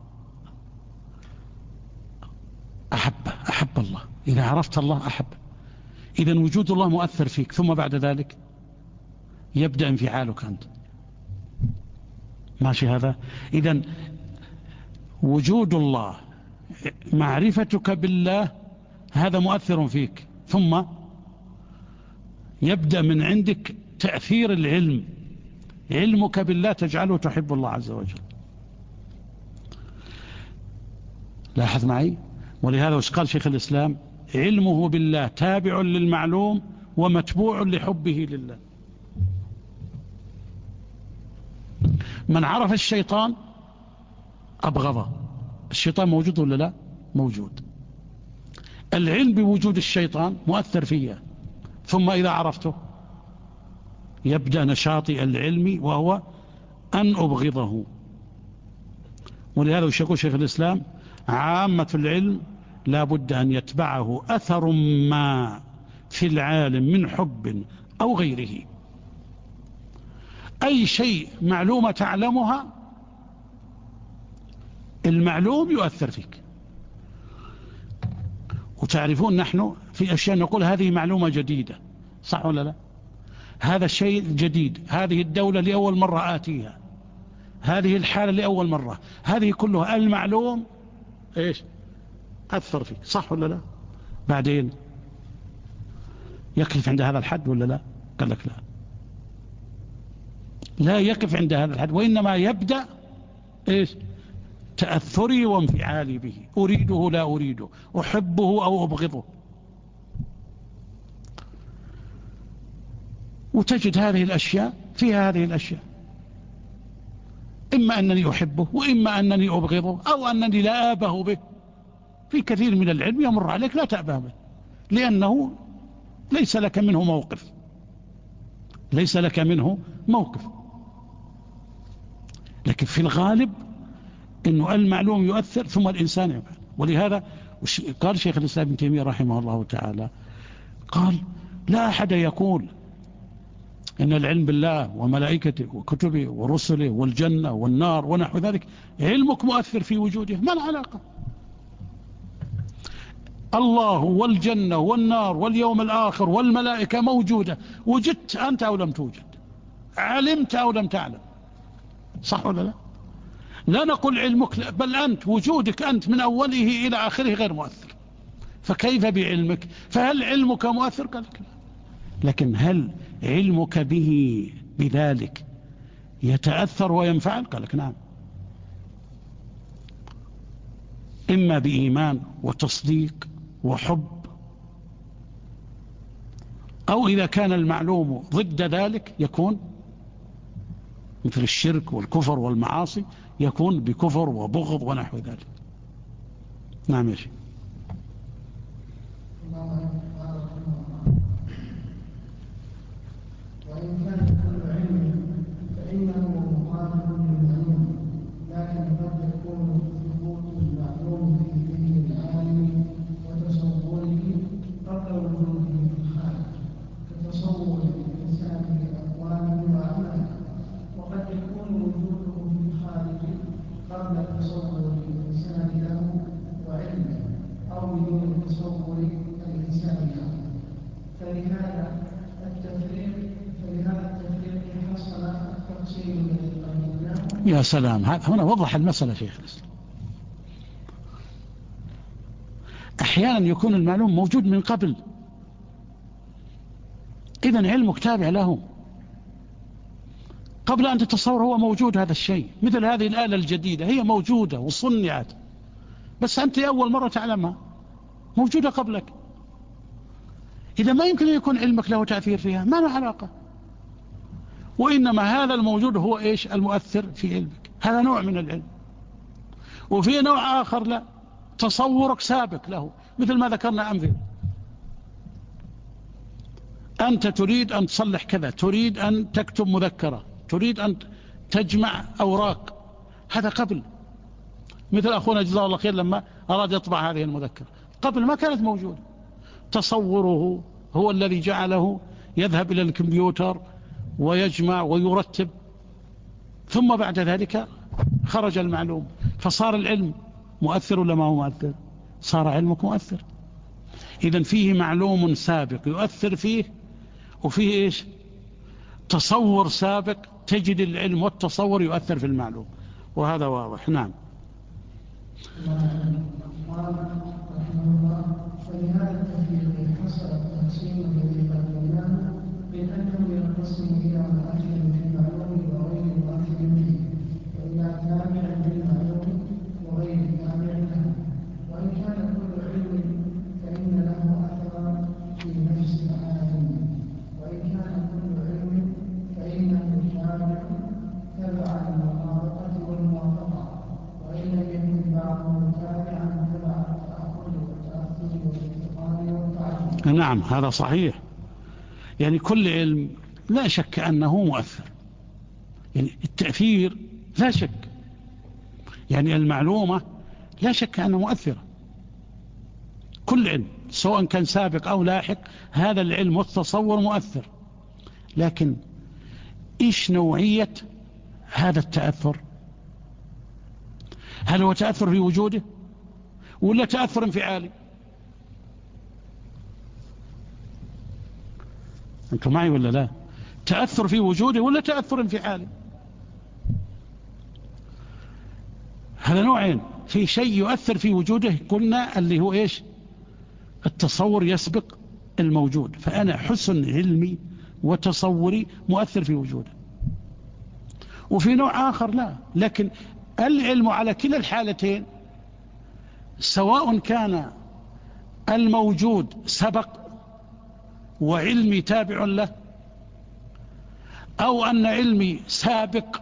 أحبه، أحب الله. إذا عرفت الله أحب، إذا وجود الله مؤثر فيك، ثم بعد ذلك يبدأ انفعالك أنت، ماشي هذا؟ إذا وجود الله، معرفتك بالله، هذا مؤثر فيك، ثم يبدأ من عندك تأثير العلم، علمك بالله تجعله تحب الله عز وجل. لاحظ معي. ولهذا وش قال شيخ الإسلام؟ علمه بالله تابع للمعلوم ومتبوع لحبه لله. من عرف الشيطان أبغضه. الشيطان موجود ولا لا؟ موجود. العلم بوجود الشيطان مؤثر فيه، ثم إذا عرفته يبدأ نشاطي العلمي وهو أن أبغضه. ولهذا يقول شيخ الإسلام: عامة العلم لا بد أن يتبعه أثر ما في العالم من حب أو غيره. أي شيء معلومة تعلمها، المعلوم يؤثر فيك. وتعرفون نحن في أشياء نقول هذه معلومة جديدة، صح ولا لا؟ هذا الشيء جديد، هذه الدولة لأول مرة آتيها، هذه الحالة لأول مرة، هذه كلها المعلوم إيش؟ أثر فيك، صح ولا لا؟ بعدين يقف عند هذا الحد ولا لا؟ قال لك لا، لا يقف عند هذا الحد، وإنما يبدأ إيش؟ تأثري وانفعالي به، أريده لا أريده، أحبه أو أبغضه. وتجد هذه الأشياء فيها هذه الأشياء، إما أنني أحبه وإما أنني أبغضه أو أنني لا آبه به. في كثير من العلم يمر عليك لا تأبه به، لأنه ليس لك منه موقف، ليس لك منه موقف. لكن في الغالب إنه المعلوم يؤثر ثم الإنسان يفعل. ولهذا قال شيخ الإسلام ابن تيمية رحمه الله تعالى، قال لا أحد يقول إن العلم بالله وملائكته وكتبه ورسله والجنة والنار ونحو ذلك علمك مؤثر في وجوده، ما العلاقة؟ الله والجنة والنار واليوم الآخر والملائكة موجودة، وجدت أنت أو لم توجد، علمت أو لم تعلم، صح ولا لا؟ لا نقول علمك لا، بل أنت وجودك أنت من أوله إلى آخره غير مؤثر، فكيف بعلمك؟ فهل علمك مؤثر؟ قال لك لا. لكن هل علمك به بذلك يتأثر وينفعل؟ قال لك نعم، إما بإيمان وتصديق وحب، أو إذا كان المعلوم ضد ذلك يكون مثل الشرك والكفر والمعاصي، يكون بكفر وبغض ونحو ذلك. نعم يا شيخ. وإن كان كل علم فإنه مخالف للعلوم، لكن قد يكون ثبوت المعلوم في ذهن العالم وتصوره قبل وجوده في الخارج، كتصور الإنسان لأقواله وأعماله، وقد يكون وجوده في الخارج قبل تصور الإنسان له وعلمه، أو بدون تصور الإنسان له. فلهذا التفريق حصل التقسيم الذي قدمناه. يا سلام، هنا وضح المسألة شيخ الإسلام. أحيانا يكون المعلوم موجود من قبل، إذن علمك تابع له قبل أن تتصور هو موجود هذا الشيء. مثل هذه الآلة الجديدة هي موجودة وصنعت، بس أنت أول مرة تعلمها، موجودة قبلك. إذا ما يمكن أن يكون علمك له تأثير فيها، ما له علاقة. وإنما هذا الموجود هو إيش؟ المؤثر في علمك. هذا نوع من العلم. وفي نوع آخر لا، تصورك سابق له، مثل ما ذكرنا أمثلة. أنت تريد أن تصلح كذا، تريد أن تكتب مذكرة، تريد أن تجمع أوراق، هذا قبل. مثل أخونا جزاه الله خير لما أراد يطبع هذه المذكرة، قبل ما كانت موجودة. تصوره هو الذي جعله يذهب إلى الكمبيوتر ويجمع ويرتب، ثم بعد ذلك خرج المعلوم، فصار العلم مؤثر ولا ما هو مؤثر؟ صار علمك مؤثر. إذن فيه معلوم سابق يؤثر فيه، وفيه إيش؟ تصور سابق، تجد العلم والتصور يؤثر في المعلوم، وهذا واضح. نعم. فلهذا التفريق حصل التقسيم الذي قدمناه، بأنه ينقسم إلى مؤثر في المعلوم وغير مؤثر فيه، وإلى تابع للمعلوم وغير تابع له. وإن كان كل علم فإن له أثرا في نفس العالم، وإن كان كل علم فإنه تبع المطابقة والموافقة، وإن لم يكن بعضه تابعا تبع التأخر والتأثر والانتقال والتعجب. نعم، هذا صحيح. يعني كل علم لا شك أنه مؤثر، يعني التأثير لا شك، يعني المعلومة لا شك أنها مؤثرة. كل علم سواء كان سابق أو لاحق، هذا العلم والتصور مؤثر. لكن إيش نوعية هذا التأثر؟ هل هو تأثر في وجوده ولا تأثر انفعالي؟ أنتم معي ولا لا؟ تأثر في وجوده ولا تأثر انفعالي؟ هذا نوعين. في شيء يؤثر في وجوده قلنا اللي هو إيش؟ التصور يسبق الموجود، فأنا حسن علمي وتصوري مؤثر في وجوده. وفي نوع آخر لا، لكن العلم على كلا الحالتين سواء كان الموجود سبق وعلمي تابع له، أو أن علمي سابق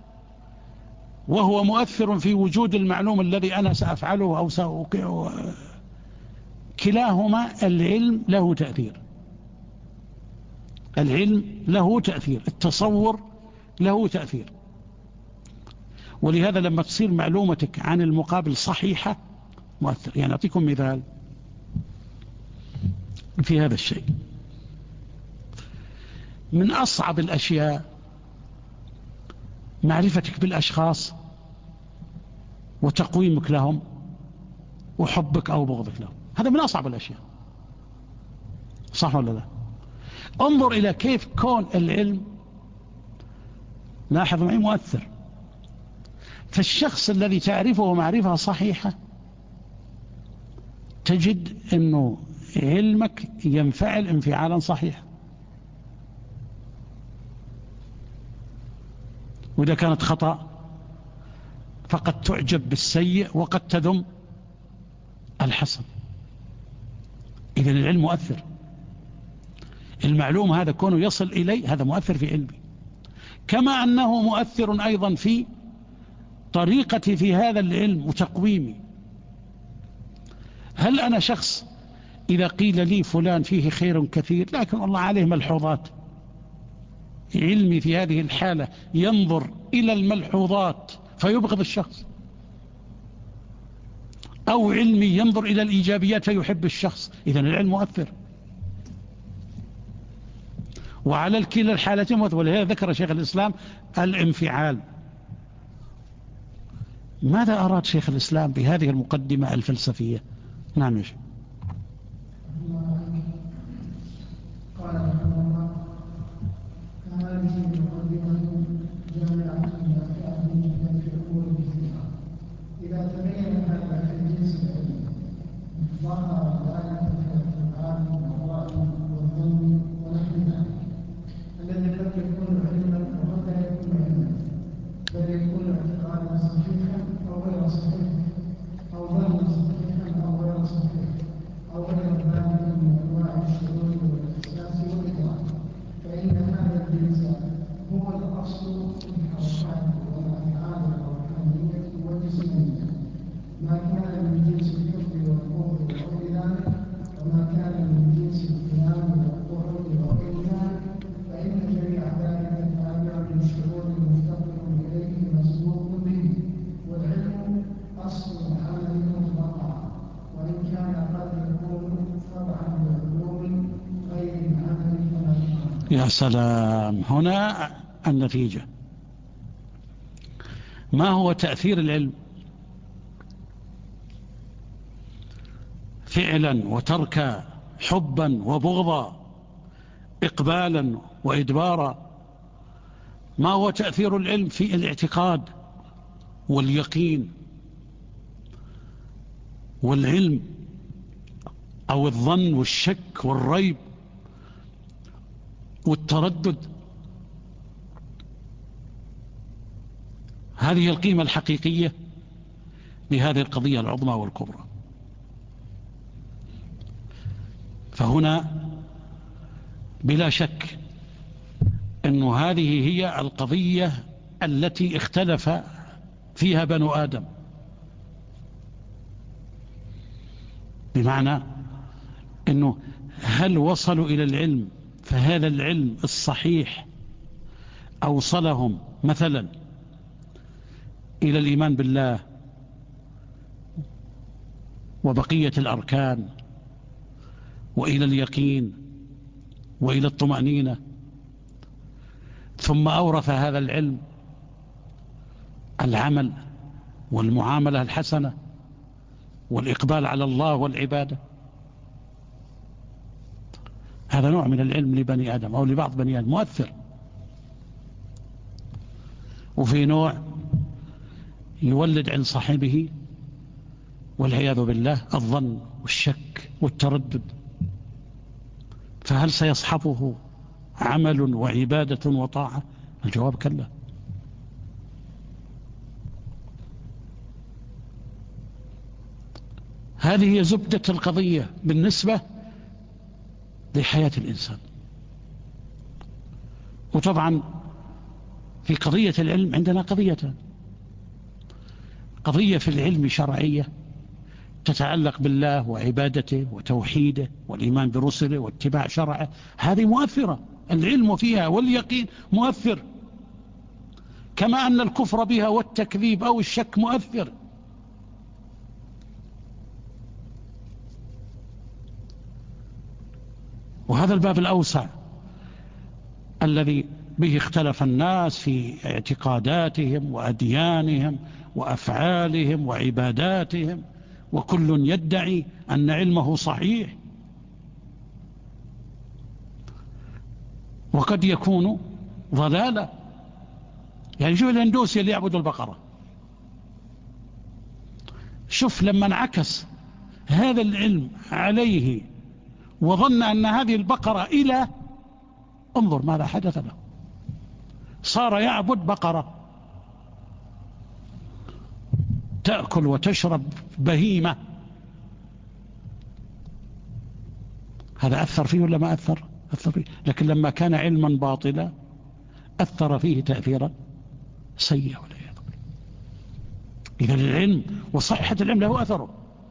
وهو مؤثر في وجود المعلوم الذي أنا سأفعله أو كلاهما العلم له تأثير. العلم له تأثير، التصور له تأثير. ولهذا لما تصير معلومتك عن المقابل صحيحة مؤثر. يعني أعطيكم مثال في هذا الشيء. من أصعب الأشياء معرفتك بالأشخاص وتقويمك لهم وحبك أو بغضك لهم، هذا من أصعب الأشياء، صح ولا لا؟ انظر إلى كيف كون العلم، لاحظ معي، مؤثر. فالشخص الذي تعرفه معرفة صحيحة تجد أنه علمك ينفعل انفعالا صحيحا، وإذا كانت خطأ فقد تعجب بالسيء وقد تذم الحسن. إذن العلم مؤثر. المعلوم هذا كونه يصل إلي هذا مؤثر في علمي، كما أنه مؤثر أيضا في طريقتي في هذا العلم وتقويمي. هل أنا شخص إذا قيل لي فلان فيه خير كثير لكن الله عليه ملحوظات، علمي في هذه الحالة ينظر إلى الملحوظات فيبغض الشخص، أو علمي ينظر إلى الإيجابيات فيحب الشخص؟ إذن العلم مؤثر. وعلى الكلا الحالتين مؤثر. ولهذا ذكر شيخ الإسلام الانفعال. ماذا أراد شيخ الإسلام بهذه المقدمة الفلسفية؟ نعم يا شيخ. قال رحمه الله: هذه مقدمة جامعة نافعة جدا في الأمور كثيرة. إذا تبين هذا في جنس العلم ظهر ذلك في الأفعال والرأي والظن ونحو ذلك، الذي قد يكون علما وقد لا يكون علما، بل يكون اعتقادا صحيحا أو غير صحيح، أو ظنا صحيحا أو غير صحيح، أو غير ذلك من أنواع الشعور والإحساس والإدراك. فإن هذا الجنس هو الأصل في الحركات والأفعال الروحانية والجسمانية، ما كان من جنس الحب والبغض وغير ذلك، وما كان من جنس الكلام والقعود وغير ذلك، فإن جميع ذلك تابع للشعور المفتقر إليه مسبوق به. والعلم أصل العمل مطلقا، وإن كان قد يكون فرعا لعلوم غير العمل فلا شرط. يا سلام. هنا النتيجة. ما هو تأثير العلم؟ فعلا وتركا، حبا وبغضا، إقبالا وإدبارا. ما هو تأثير العلم في الاعتقاد واليقين والعلم أو الظن والشك والريب والتردد؟ هذه القيمة الحقيقية لهذه القضية العظمى والكبرى. فهنا بلا شك أن هذه هي القضية التي اختلف فيها بنو آدم، بمعنى أنه هل وصلوا إلى العلم فهذا العلم الصحيح أوصلهم مثلا إلى الإيمان بالله وبقية الأركان وإلى اليقين وإلى الطمأنينة، ثم أورث هذا العلم العمل والمعاملة الحسنة والإقبال على الله والعبادة. هذا نوع من العلم لبني آدم أو لبعض بني آدم مؤثر. وفي نوع يولد عند صاحبه والعياذ بالله الظن والشك والتردد. فهل سيصحبه عمل وعبادة وطاعة؟ الجواب كلا. هذه هي زبدة القضية بالنسبة لحياة الإنسان. وطبعا في قضية العلم عندنا قضيتان: قضية في العلم شرعية تتعلق بالله وعبادته وتوحيده والإيمان برسله واتباع شرعه، هذه مؤثرة، العلم فيها واليقين مؤثر، كما أن الكفر بها والتكذيب أو الشك مؤثر. وهذا الباب الأوسع الذي به اختلف الناس في اعتقاداتهم وأديانهم وأفعالهم وعباداتهم، وكل يدعي أن علمه صحيح، وقد يكون ضلالا. يعني شوف الهندوسي اللي يعبد البقرة، شوف لما انعكس هذا العلم عليه وظن أن هذه البقرة إله، انظر ماذا حدث له، صار يعبد بقرة تأكل وتشرب بهيمة. هذا أثر فيه ولا ما أثر؟ أثر فيه، لكن لما كان علما باطلا أثر فيه تأثيرا سيئا والعياذ بالله. إذا العلم وصحة العلم له أثره.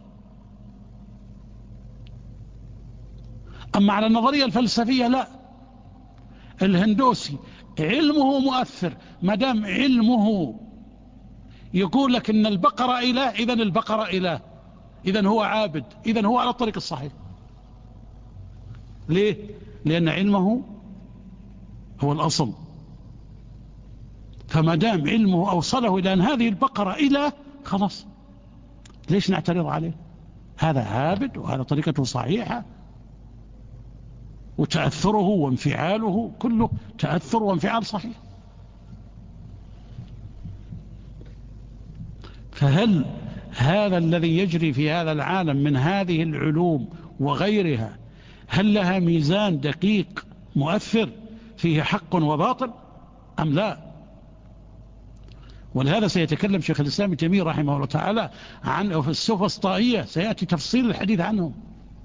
أما على النظرية الفلسفية لا، الهندوسي علمه مؤثر، ما دام علمه يقول لك إن البقرة إله، إذن البقرة إله، إذن هو عابد، إذن هو على الطريق الصحيح. ليه؟ لأن علمه هو الأصل، فما دام علمه أوصله إلى أن هذه البقرة إله، خلاص ليش نعترض عليه؟ هذا عابد وهذا طريقته صحيحة، وتأثره وانفعاله كله تأثر وانفعال صحيح. فهل هذا الذي يجري في هذا العالم من هذه العلوم وغيرها هل لها ميزان دقيق مؤثر فيه حق وباطل أم لا؟ ولهذا سيتكلم شيخ الإسلام ابن تيمية رحمه الله تعالى عن السوفسطائية، سيأتي تفصيل الحديث عنهم.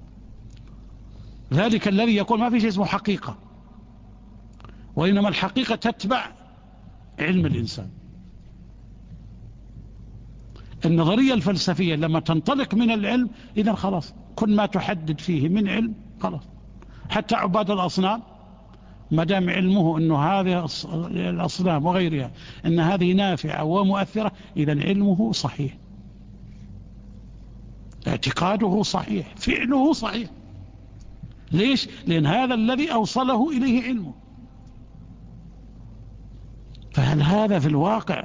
ذلك الذي يقول ما في شيء اسمه حقيقة، وإنما الحقيقة تتبع علم الإنسان. النظرية الفلسفية لما تنطلق من العلم، إذن خلاص كل ما تحدد فيه من علم خلاص. حتى عباد الأصنام ما دام علمه أنه هذه الأصنام وغيرها أن هذه نافعة ومؤثرة، إذن علمه صحيح، اعتقاده صحيح، فعله صحيح. ليش؟ لأن هذا الذي أوصله إليه علمه. فهل هذا في الواقع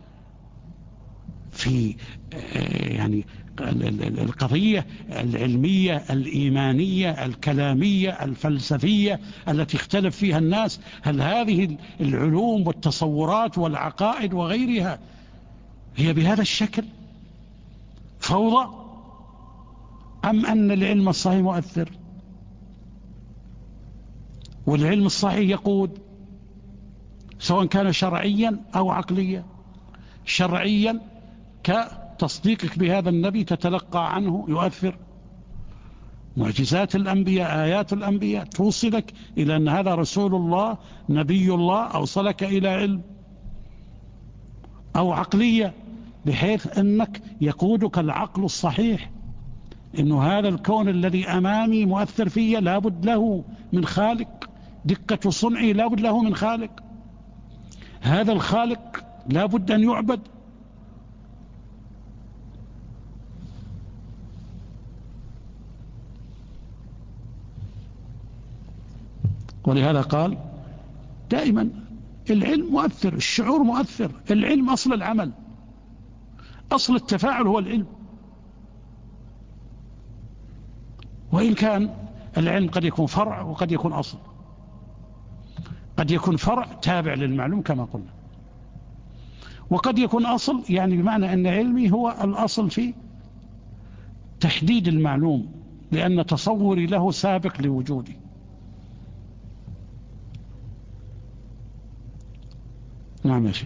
في يعني القضية العلمية الإيمانية الكلامية الفلسفية التي اختلف فيها الناس، هل هذه العلوم والتصورات والعقائد وغيرها هي بهذا الشكل فوضى، أم أن العلم الصحيح مؤثر؟ والعلم الصحيح يقود، سواء كان شرعيا أو عقليا. شرعيا كتصديقك بهذا النبي تتلقى عنه يؤثر، معجزات الأنبياء آيات الأنبياء توصلك إلى أن هذا رسول الله نبي الله أوصلك إلى علم. أو عقلية بحيث أنك يقودك العقل الصحيح، إنه هذا الكون الذي أمامي مؤثر فيه لابد له من خالق، دقة صنعه لابد له من خالق، هذا الخالق لابد أن يعبد. ولهذا قال دائما العلم مؤثر، الشعور مؤثر، العلم أصل العمل، أصل التفاعل هو العلم. وإن كان العلم قد يكون فرع وقد يكون أصل، قد يكون فرع تابع للمعلوم كما قلنا، وقد يكون أصل، يعني بمعنى أن علمي هو الأصل في تحديد المعلوم، لأن تصوري له سابق لوجودي. نعم يا شيخ.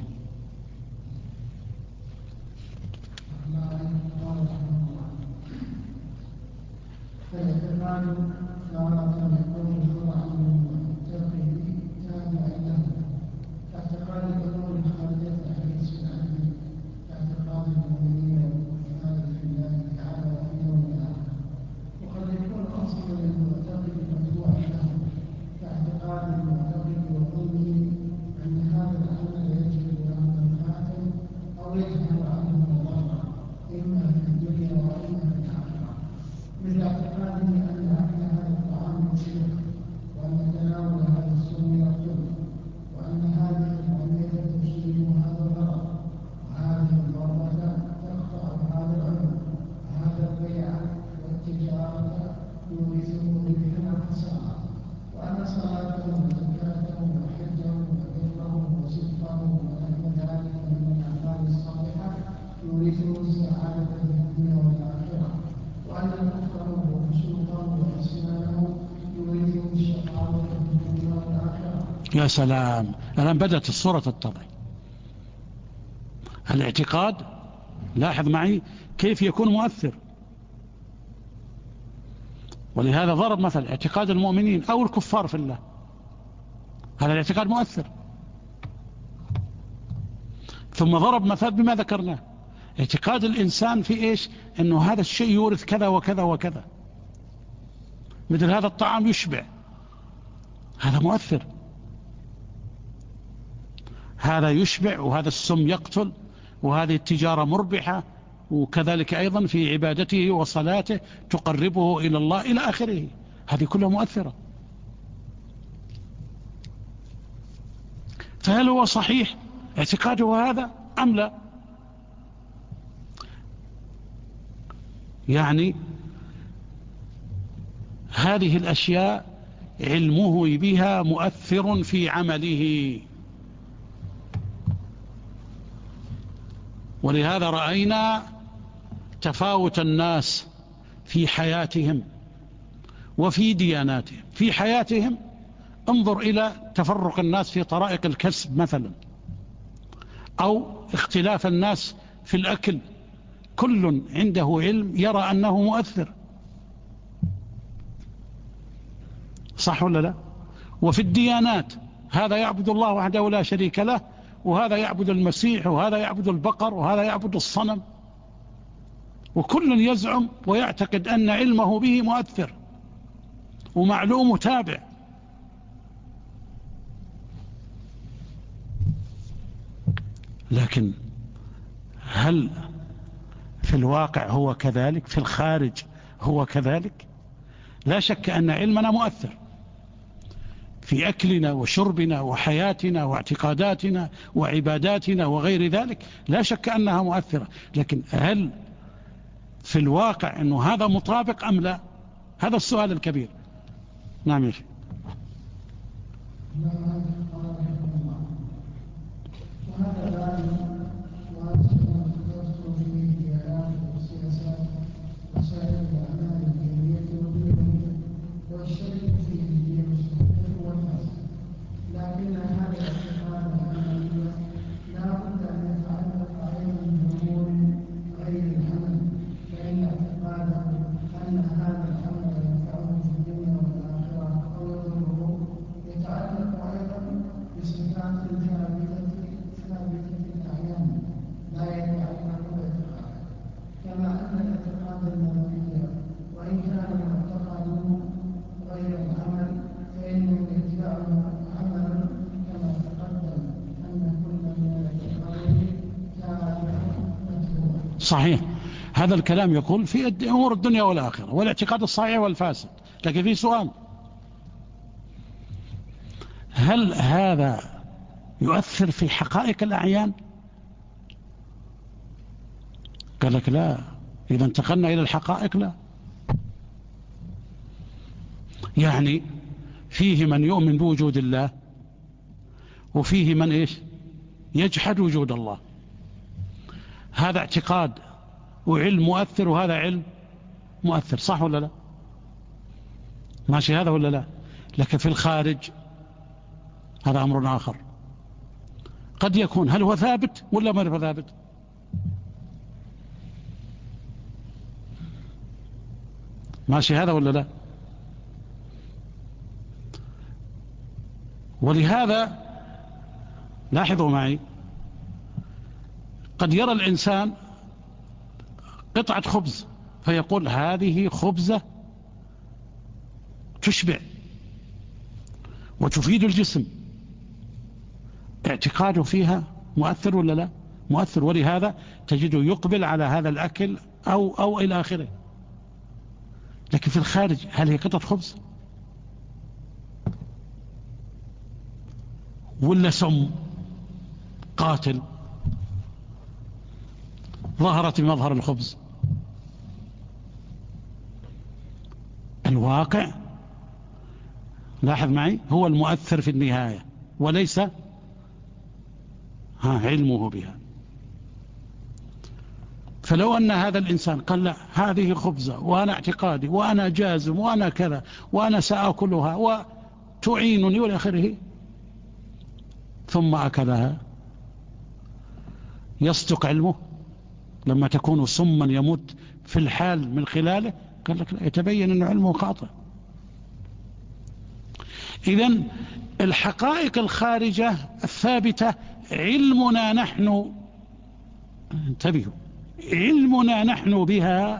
يا سلام، الآن بدأت الصورة تتضح. الاعتقاد، لاحظ معي كيف يكون مؤثر. ولهذا ضرب مثل اعتقاد المؤمنين أو الكفار في الله، هذا الاعتقاد مؤثر. ثم ضرب مثل بما ذكرناه، اعتقاد الإنسان في إيش؟ أنه هذا الشيء يورث كذا وكذا وكذا، مثل هذا الطعام يشبع، هذا مؤثر. هذا يشبع، وهذا السم يقتل، وهذه التجارة مربحة، وكذلك أيضا في عبادته وصلاته تقربه إلى الله إلى آخره، هذه كلها مؤثرة. فهل هو صحيح اعتقاده هذا أم لا؟ يعني هذه الأشياء علمه بها مؤثر في عمله. ولهذا رأينا تفاوت الناس في حياتهم وفي دياناتهم. في حياتهم انظر إلى تفرق الناس في طرائق الكسب مثلا، أو اختلاف الناس في الأكل، كل عنده علم يرى أنه مؤثر، صح ولا لا؟ وفي الديانات هذا يعبد الله وحده لا شريك له، وهذا يعبد المسيح، وهذا يعبد البقر، وهذا يعبد الصنم، وكل يزعم ويعتقد أن علمه به مؤثر ومعلوم تابع. لكن هل في الواقع هو كذلك؟ في الخارج هو كذلك؟ لا شك أن علمنا مؤثر في أكلنا وشربنا وحياتنا واعتقاداتنا وعباداتنا وغير ذلك، لا شك أنها مؤثرة. لكن هل في الواقع أنه هذا مطابق أم لا؟ هذا السؤال الكبير. نعم يا شيخ. صحيح، هذا الكلام يقول في أمور الدنيا والآخرة والاعتقاد الصحيح والفاسد. لكن في سؤال، هل هذا يؤثر في حقائق الأعيان؟ قال لك لا، إذا انتقلنا إلى الحقائق لا. يعني فيه من يؤمن بوجود الله، وفيه من إيش؟ يجحد وجود الله. هذا اعتقاد وعلم مؤثر، وهذا علم مؤثر، صح ولا لا؟ ماشي هذا ولا لا؟ لكن في الخارج هذا أمر آخر. قد يكون، هل هو ثابت ولا ما هو ثابت؟ ماشي هذا ولا لا؟ ولهذا لاحظوا معي، قد يرى الإنسان قطعة خبز فيقول هذه خبزة تشبع وتفيد الجسم، اعتقاده فيها مؤثر ولا لا؟ مؤثر، ولهذا تجده يقبل على هذا الأكل أو إلى آخره. لكن في الخارج هل هي قطعة خبز ولا سم قاتل ظهرت بمظهر الخبز؟ الواقع لاحظ معي هو المؤثر في النهاية، وليس علمه بها. فلو أن هذا الإنسان قال لا هذه خبزة وأنا اعتقادي وأنا جازم وأنا كذا وأنا سأكلها وتعينني والى آخره، ثم أكلها، يصدق علمه لما تكون سما يموت في الحال من خلاله؟ قال لك لا، يتبين أن علمه خاطئ. إذن الحقائق الخارجة الثابتة علمنا نحن، انتبهوا، علمنا نحن بها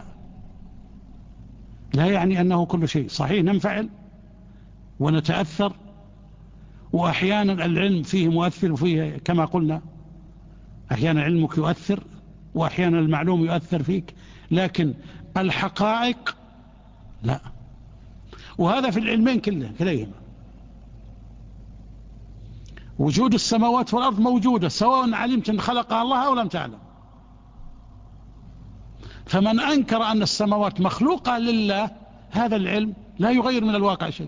لا يعني أنه كل شيء. صحيح ننفعل ونتأثر، وأحيانا العلم فيه مؤثر وفيه كما قلنا أحيانا علمك يؤثر وأحيانا المعلوم يؤثر فيك، لكن الحقائق لا. وهذا في العلمين كليهما. وجود السماوات والأرض موجودة سواء علمت أن خلقها الله أو لم تعلم. فمن أنكر أن السماوات مخلوقة لله هذا العلم لا يغير من الواقع شيء.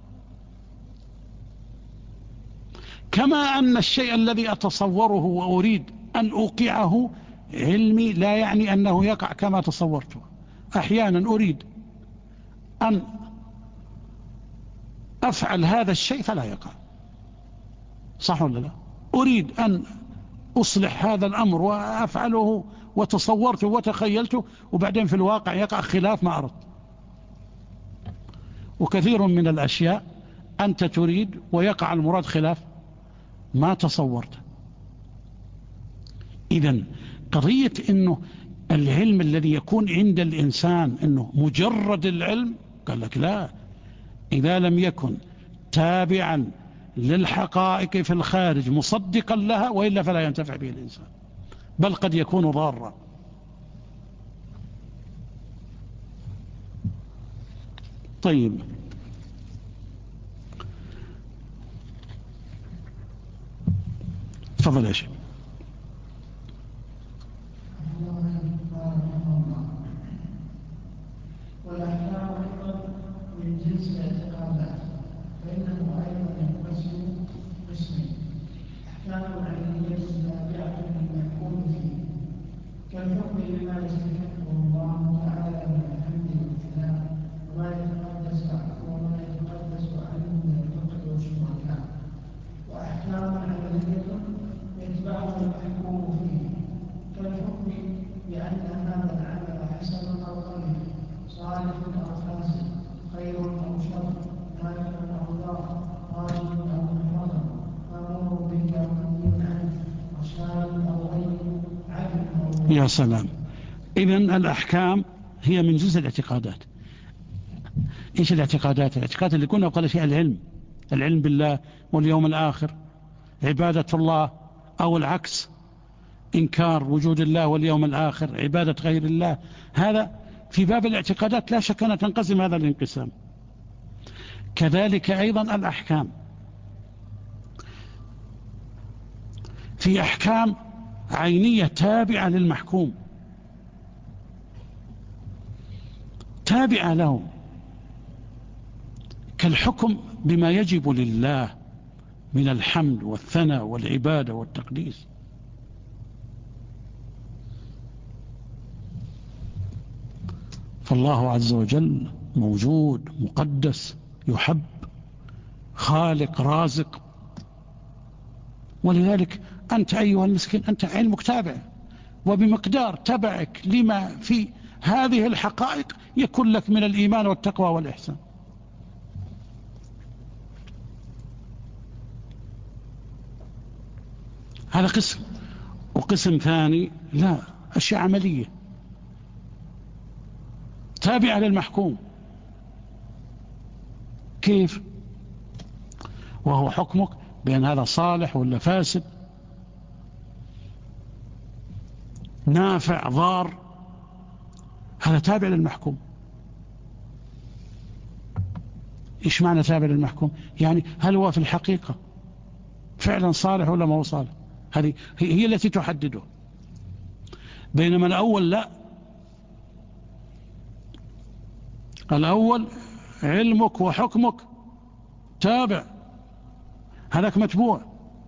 كما أن الشيء الذي أتصوره وأريد أن أوقعه علمي لا يعني أنه يقع كما تصورته. أحيانا أريد أن أفعل هذا الشيء فلا يقع، صح ولا لا؟ أريد أن أصلح هذا الأمر وأفعله وتصورته وتخيلته، وبعدين في الواقع يقع خلاف ما أردت. وكثير من الأشياء أنت تريد ويقع المراد خلاف ما تصورت. إذن قضية أنه العلم الذي يكون عند الإنسان أنه مجرد العلم، قال لك لا، إذا لم يكن تابعا للحقائق في الخارج مصدقا لها وإلا فلا ينتفع به الإنسان، بل قد يكون ضارا. طيب، تفضل يا شيخ. والأحكام أيضا من جنس الاعتقادات، فإنه أيضا ينقسم قسمين: أحكام علمية تابعة للمحكوم فيه، كالحكم بما يستحقه الله تعالى من الحمد والثناء وما يتقدس عنه من الفقر والشركاء. وأحكام عملية يتبعها المحكوم فيه، كالحكم بأن هذا العمل حسن أو قبيح، صالح أو فاسد، خير أو شر، نافع أو ضار، واجب أو محرم، مأمور به أو منهي عنه، رشاد أو غير، عدل أو. يا سلام. إذن الأحكام هي من جزء الاعتقادات. إيش الاعتقادات؟ الاعتقاد اللي كنا قال شيء العلم بالله واليوم الآخر، عبادة الله، أو العكس إنكار وجود الله واليوم الآخر، عبادة غير الله. هذا في باب الاعتقادات لا شك أن تنقسم هذا الانقسام. كذلك أيضا الأحكام، في أحكام عينية تابعة للمحكوم، تابعة له، كالحكم بما يجب لله من الحمد والثناء والعبادة والتقديس. فالله عز وجل موجود، مقدس، يحب، خالق، رازق. ولذلك أنت أيها المسكين أنت علمك تابع، وبمقدار تبعك لما في هذه الحقائق يكون لك من الإيمان والتقوى والإحسان. هذا قسم. وقسم ثاني لا، أشياء عملية تابعة للمحكوم. كيف؟ وهو حكمك بأن هذا صالح ولا فاسد، نافع ضار، هذا تابع للمحكوم. إيش معنى تابع للمحكوم؟ يعني هل هو في الحقيقة فعلا صالح ولا ما هو صالح؟ هذه هي التي تحدده. بينما الأول لا، الأول علمك وحكمك تابع، هذاك متبوع.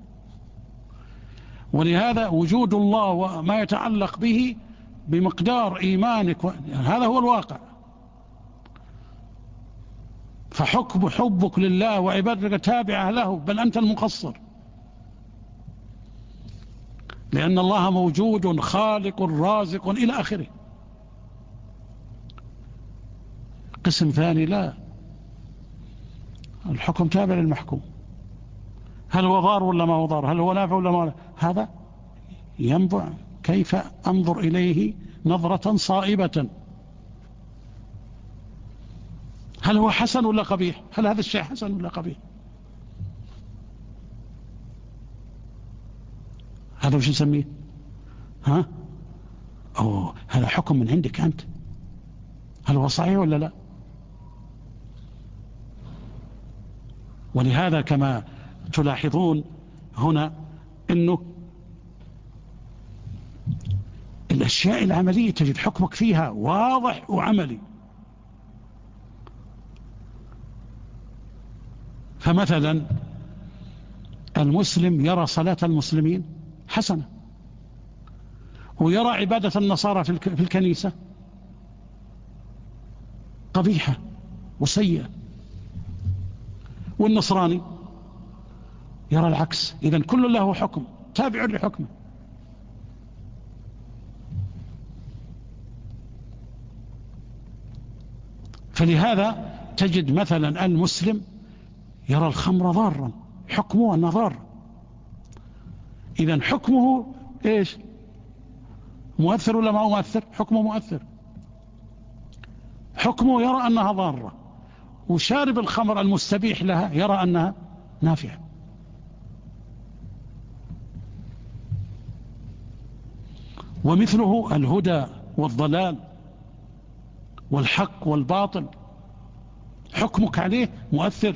ولهذا وجود الله وما يتعلق به بمقدار إيمانك هذا هو الواقع. حبك لله وعبادتك تابعة له، بل أنت المقصر، لأن الله موجود خالق رازق إلى آخره. قسم ثاني لا، الحكم تابع للمحكوم. هل هو ضار ولا ما هو ضار؟ هل هو نافع ولا ما هو نافع؟ هذا ينبع كيف أنظر إليه نظرة صائبة. هل هو حسن ولا قبيح؟ هل هذا الشيء حسن ولا قبيح؟ هذا وش نسميه؟ ها؟ هذا حكم من عندك أنت، هل هو صحيح ولا لا؟ ولهذا كما تلاحظون هنا أنه الأشياء العملية تجد حكمك فيها واضح وعملي. فمثلا المسلم يرى صلاة المسلمين حسنة، ويرى عبادة النصارى في الكنيسة قبيحة وسيئة، والنصراني يرى العكس. إذن كل له حكم تابع لحكمه. فلهذا تجد مثلا المسلم يرى الخمر ضارا، حكمه أنه ضار، إذن حكمه إيش؟ مؤثر ولا ما هو مؤثر؟ حكمه مؤثر، حكمه يرى أنها ضارة. وشارب الخمر المستبيح لها يرى أنها نافعة. ومثله الهدى والضلال والحق والباطل، حكمك عليه مؤثر.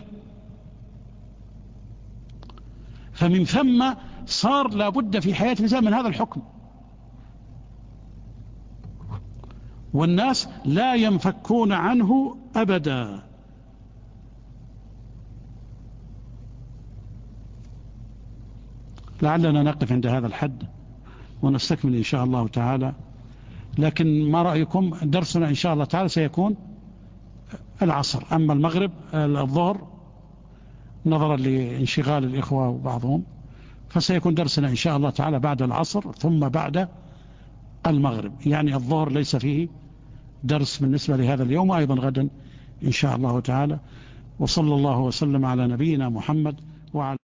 فمن ثم صار لابد في حياة الإنسان من هذا الحكم، والناس لا ينفكون عنه أبدا. لعلنا نقف عند هذا الحد ونستكمل إن شاء الله تعالى. لكن ما رأيكم؟ درسنا إن شاء الله تعالى سيكون العصر، أما المغرب الظهر نظرا لانشغال الإخوة وبعضهم، فسيكون درسنا إن شاء الله تعالى بعد العصر ثم بعد المغرب. يعني الظهر ليس فيه درس بالنسبة لهذا اليوم، وأيضا غدا إن شاء الله تعالى. وصلى الله وسلم على نبينا محمد وعلى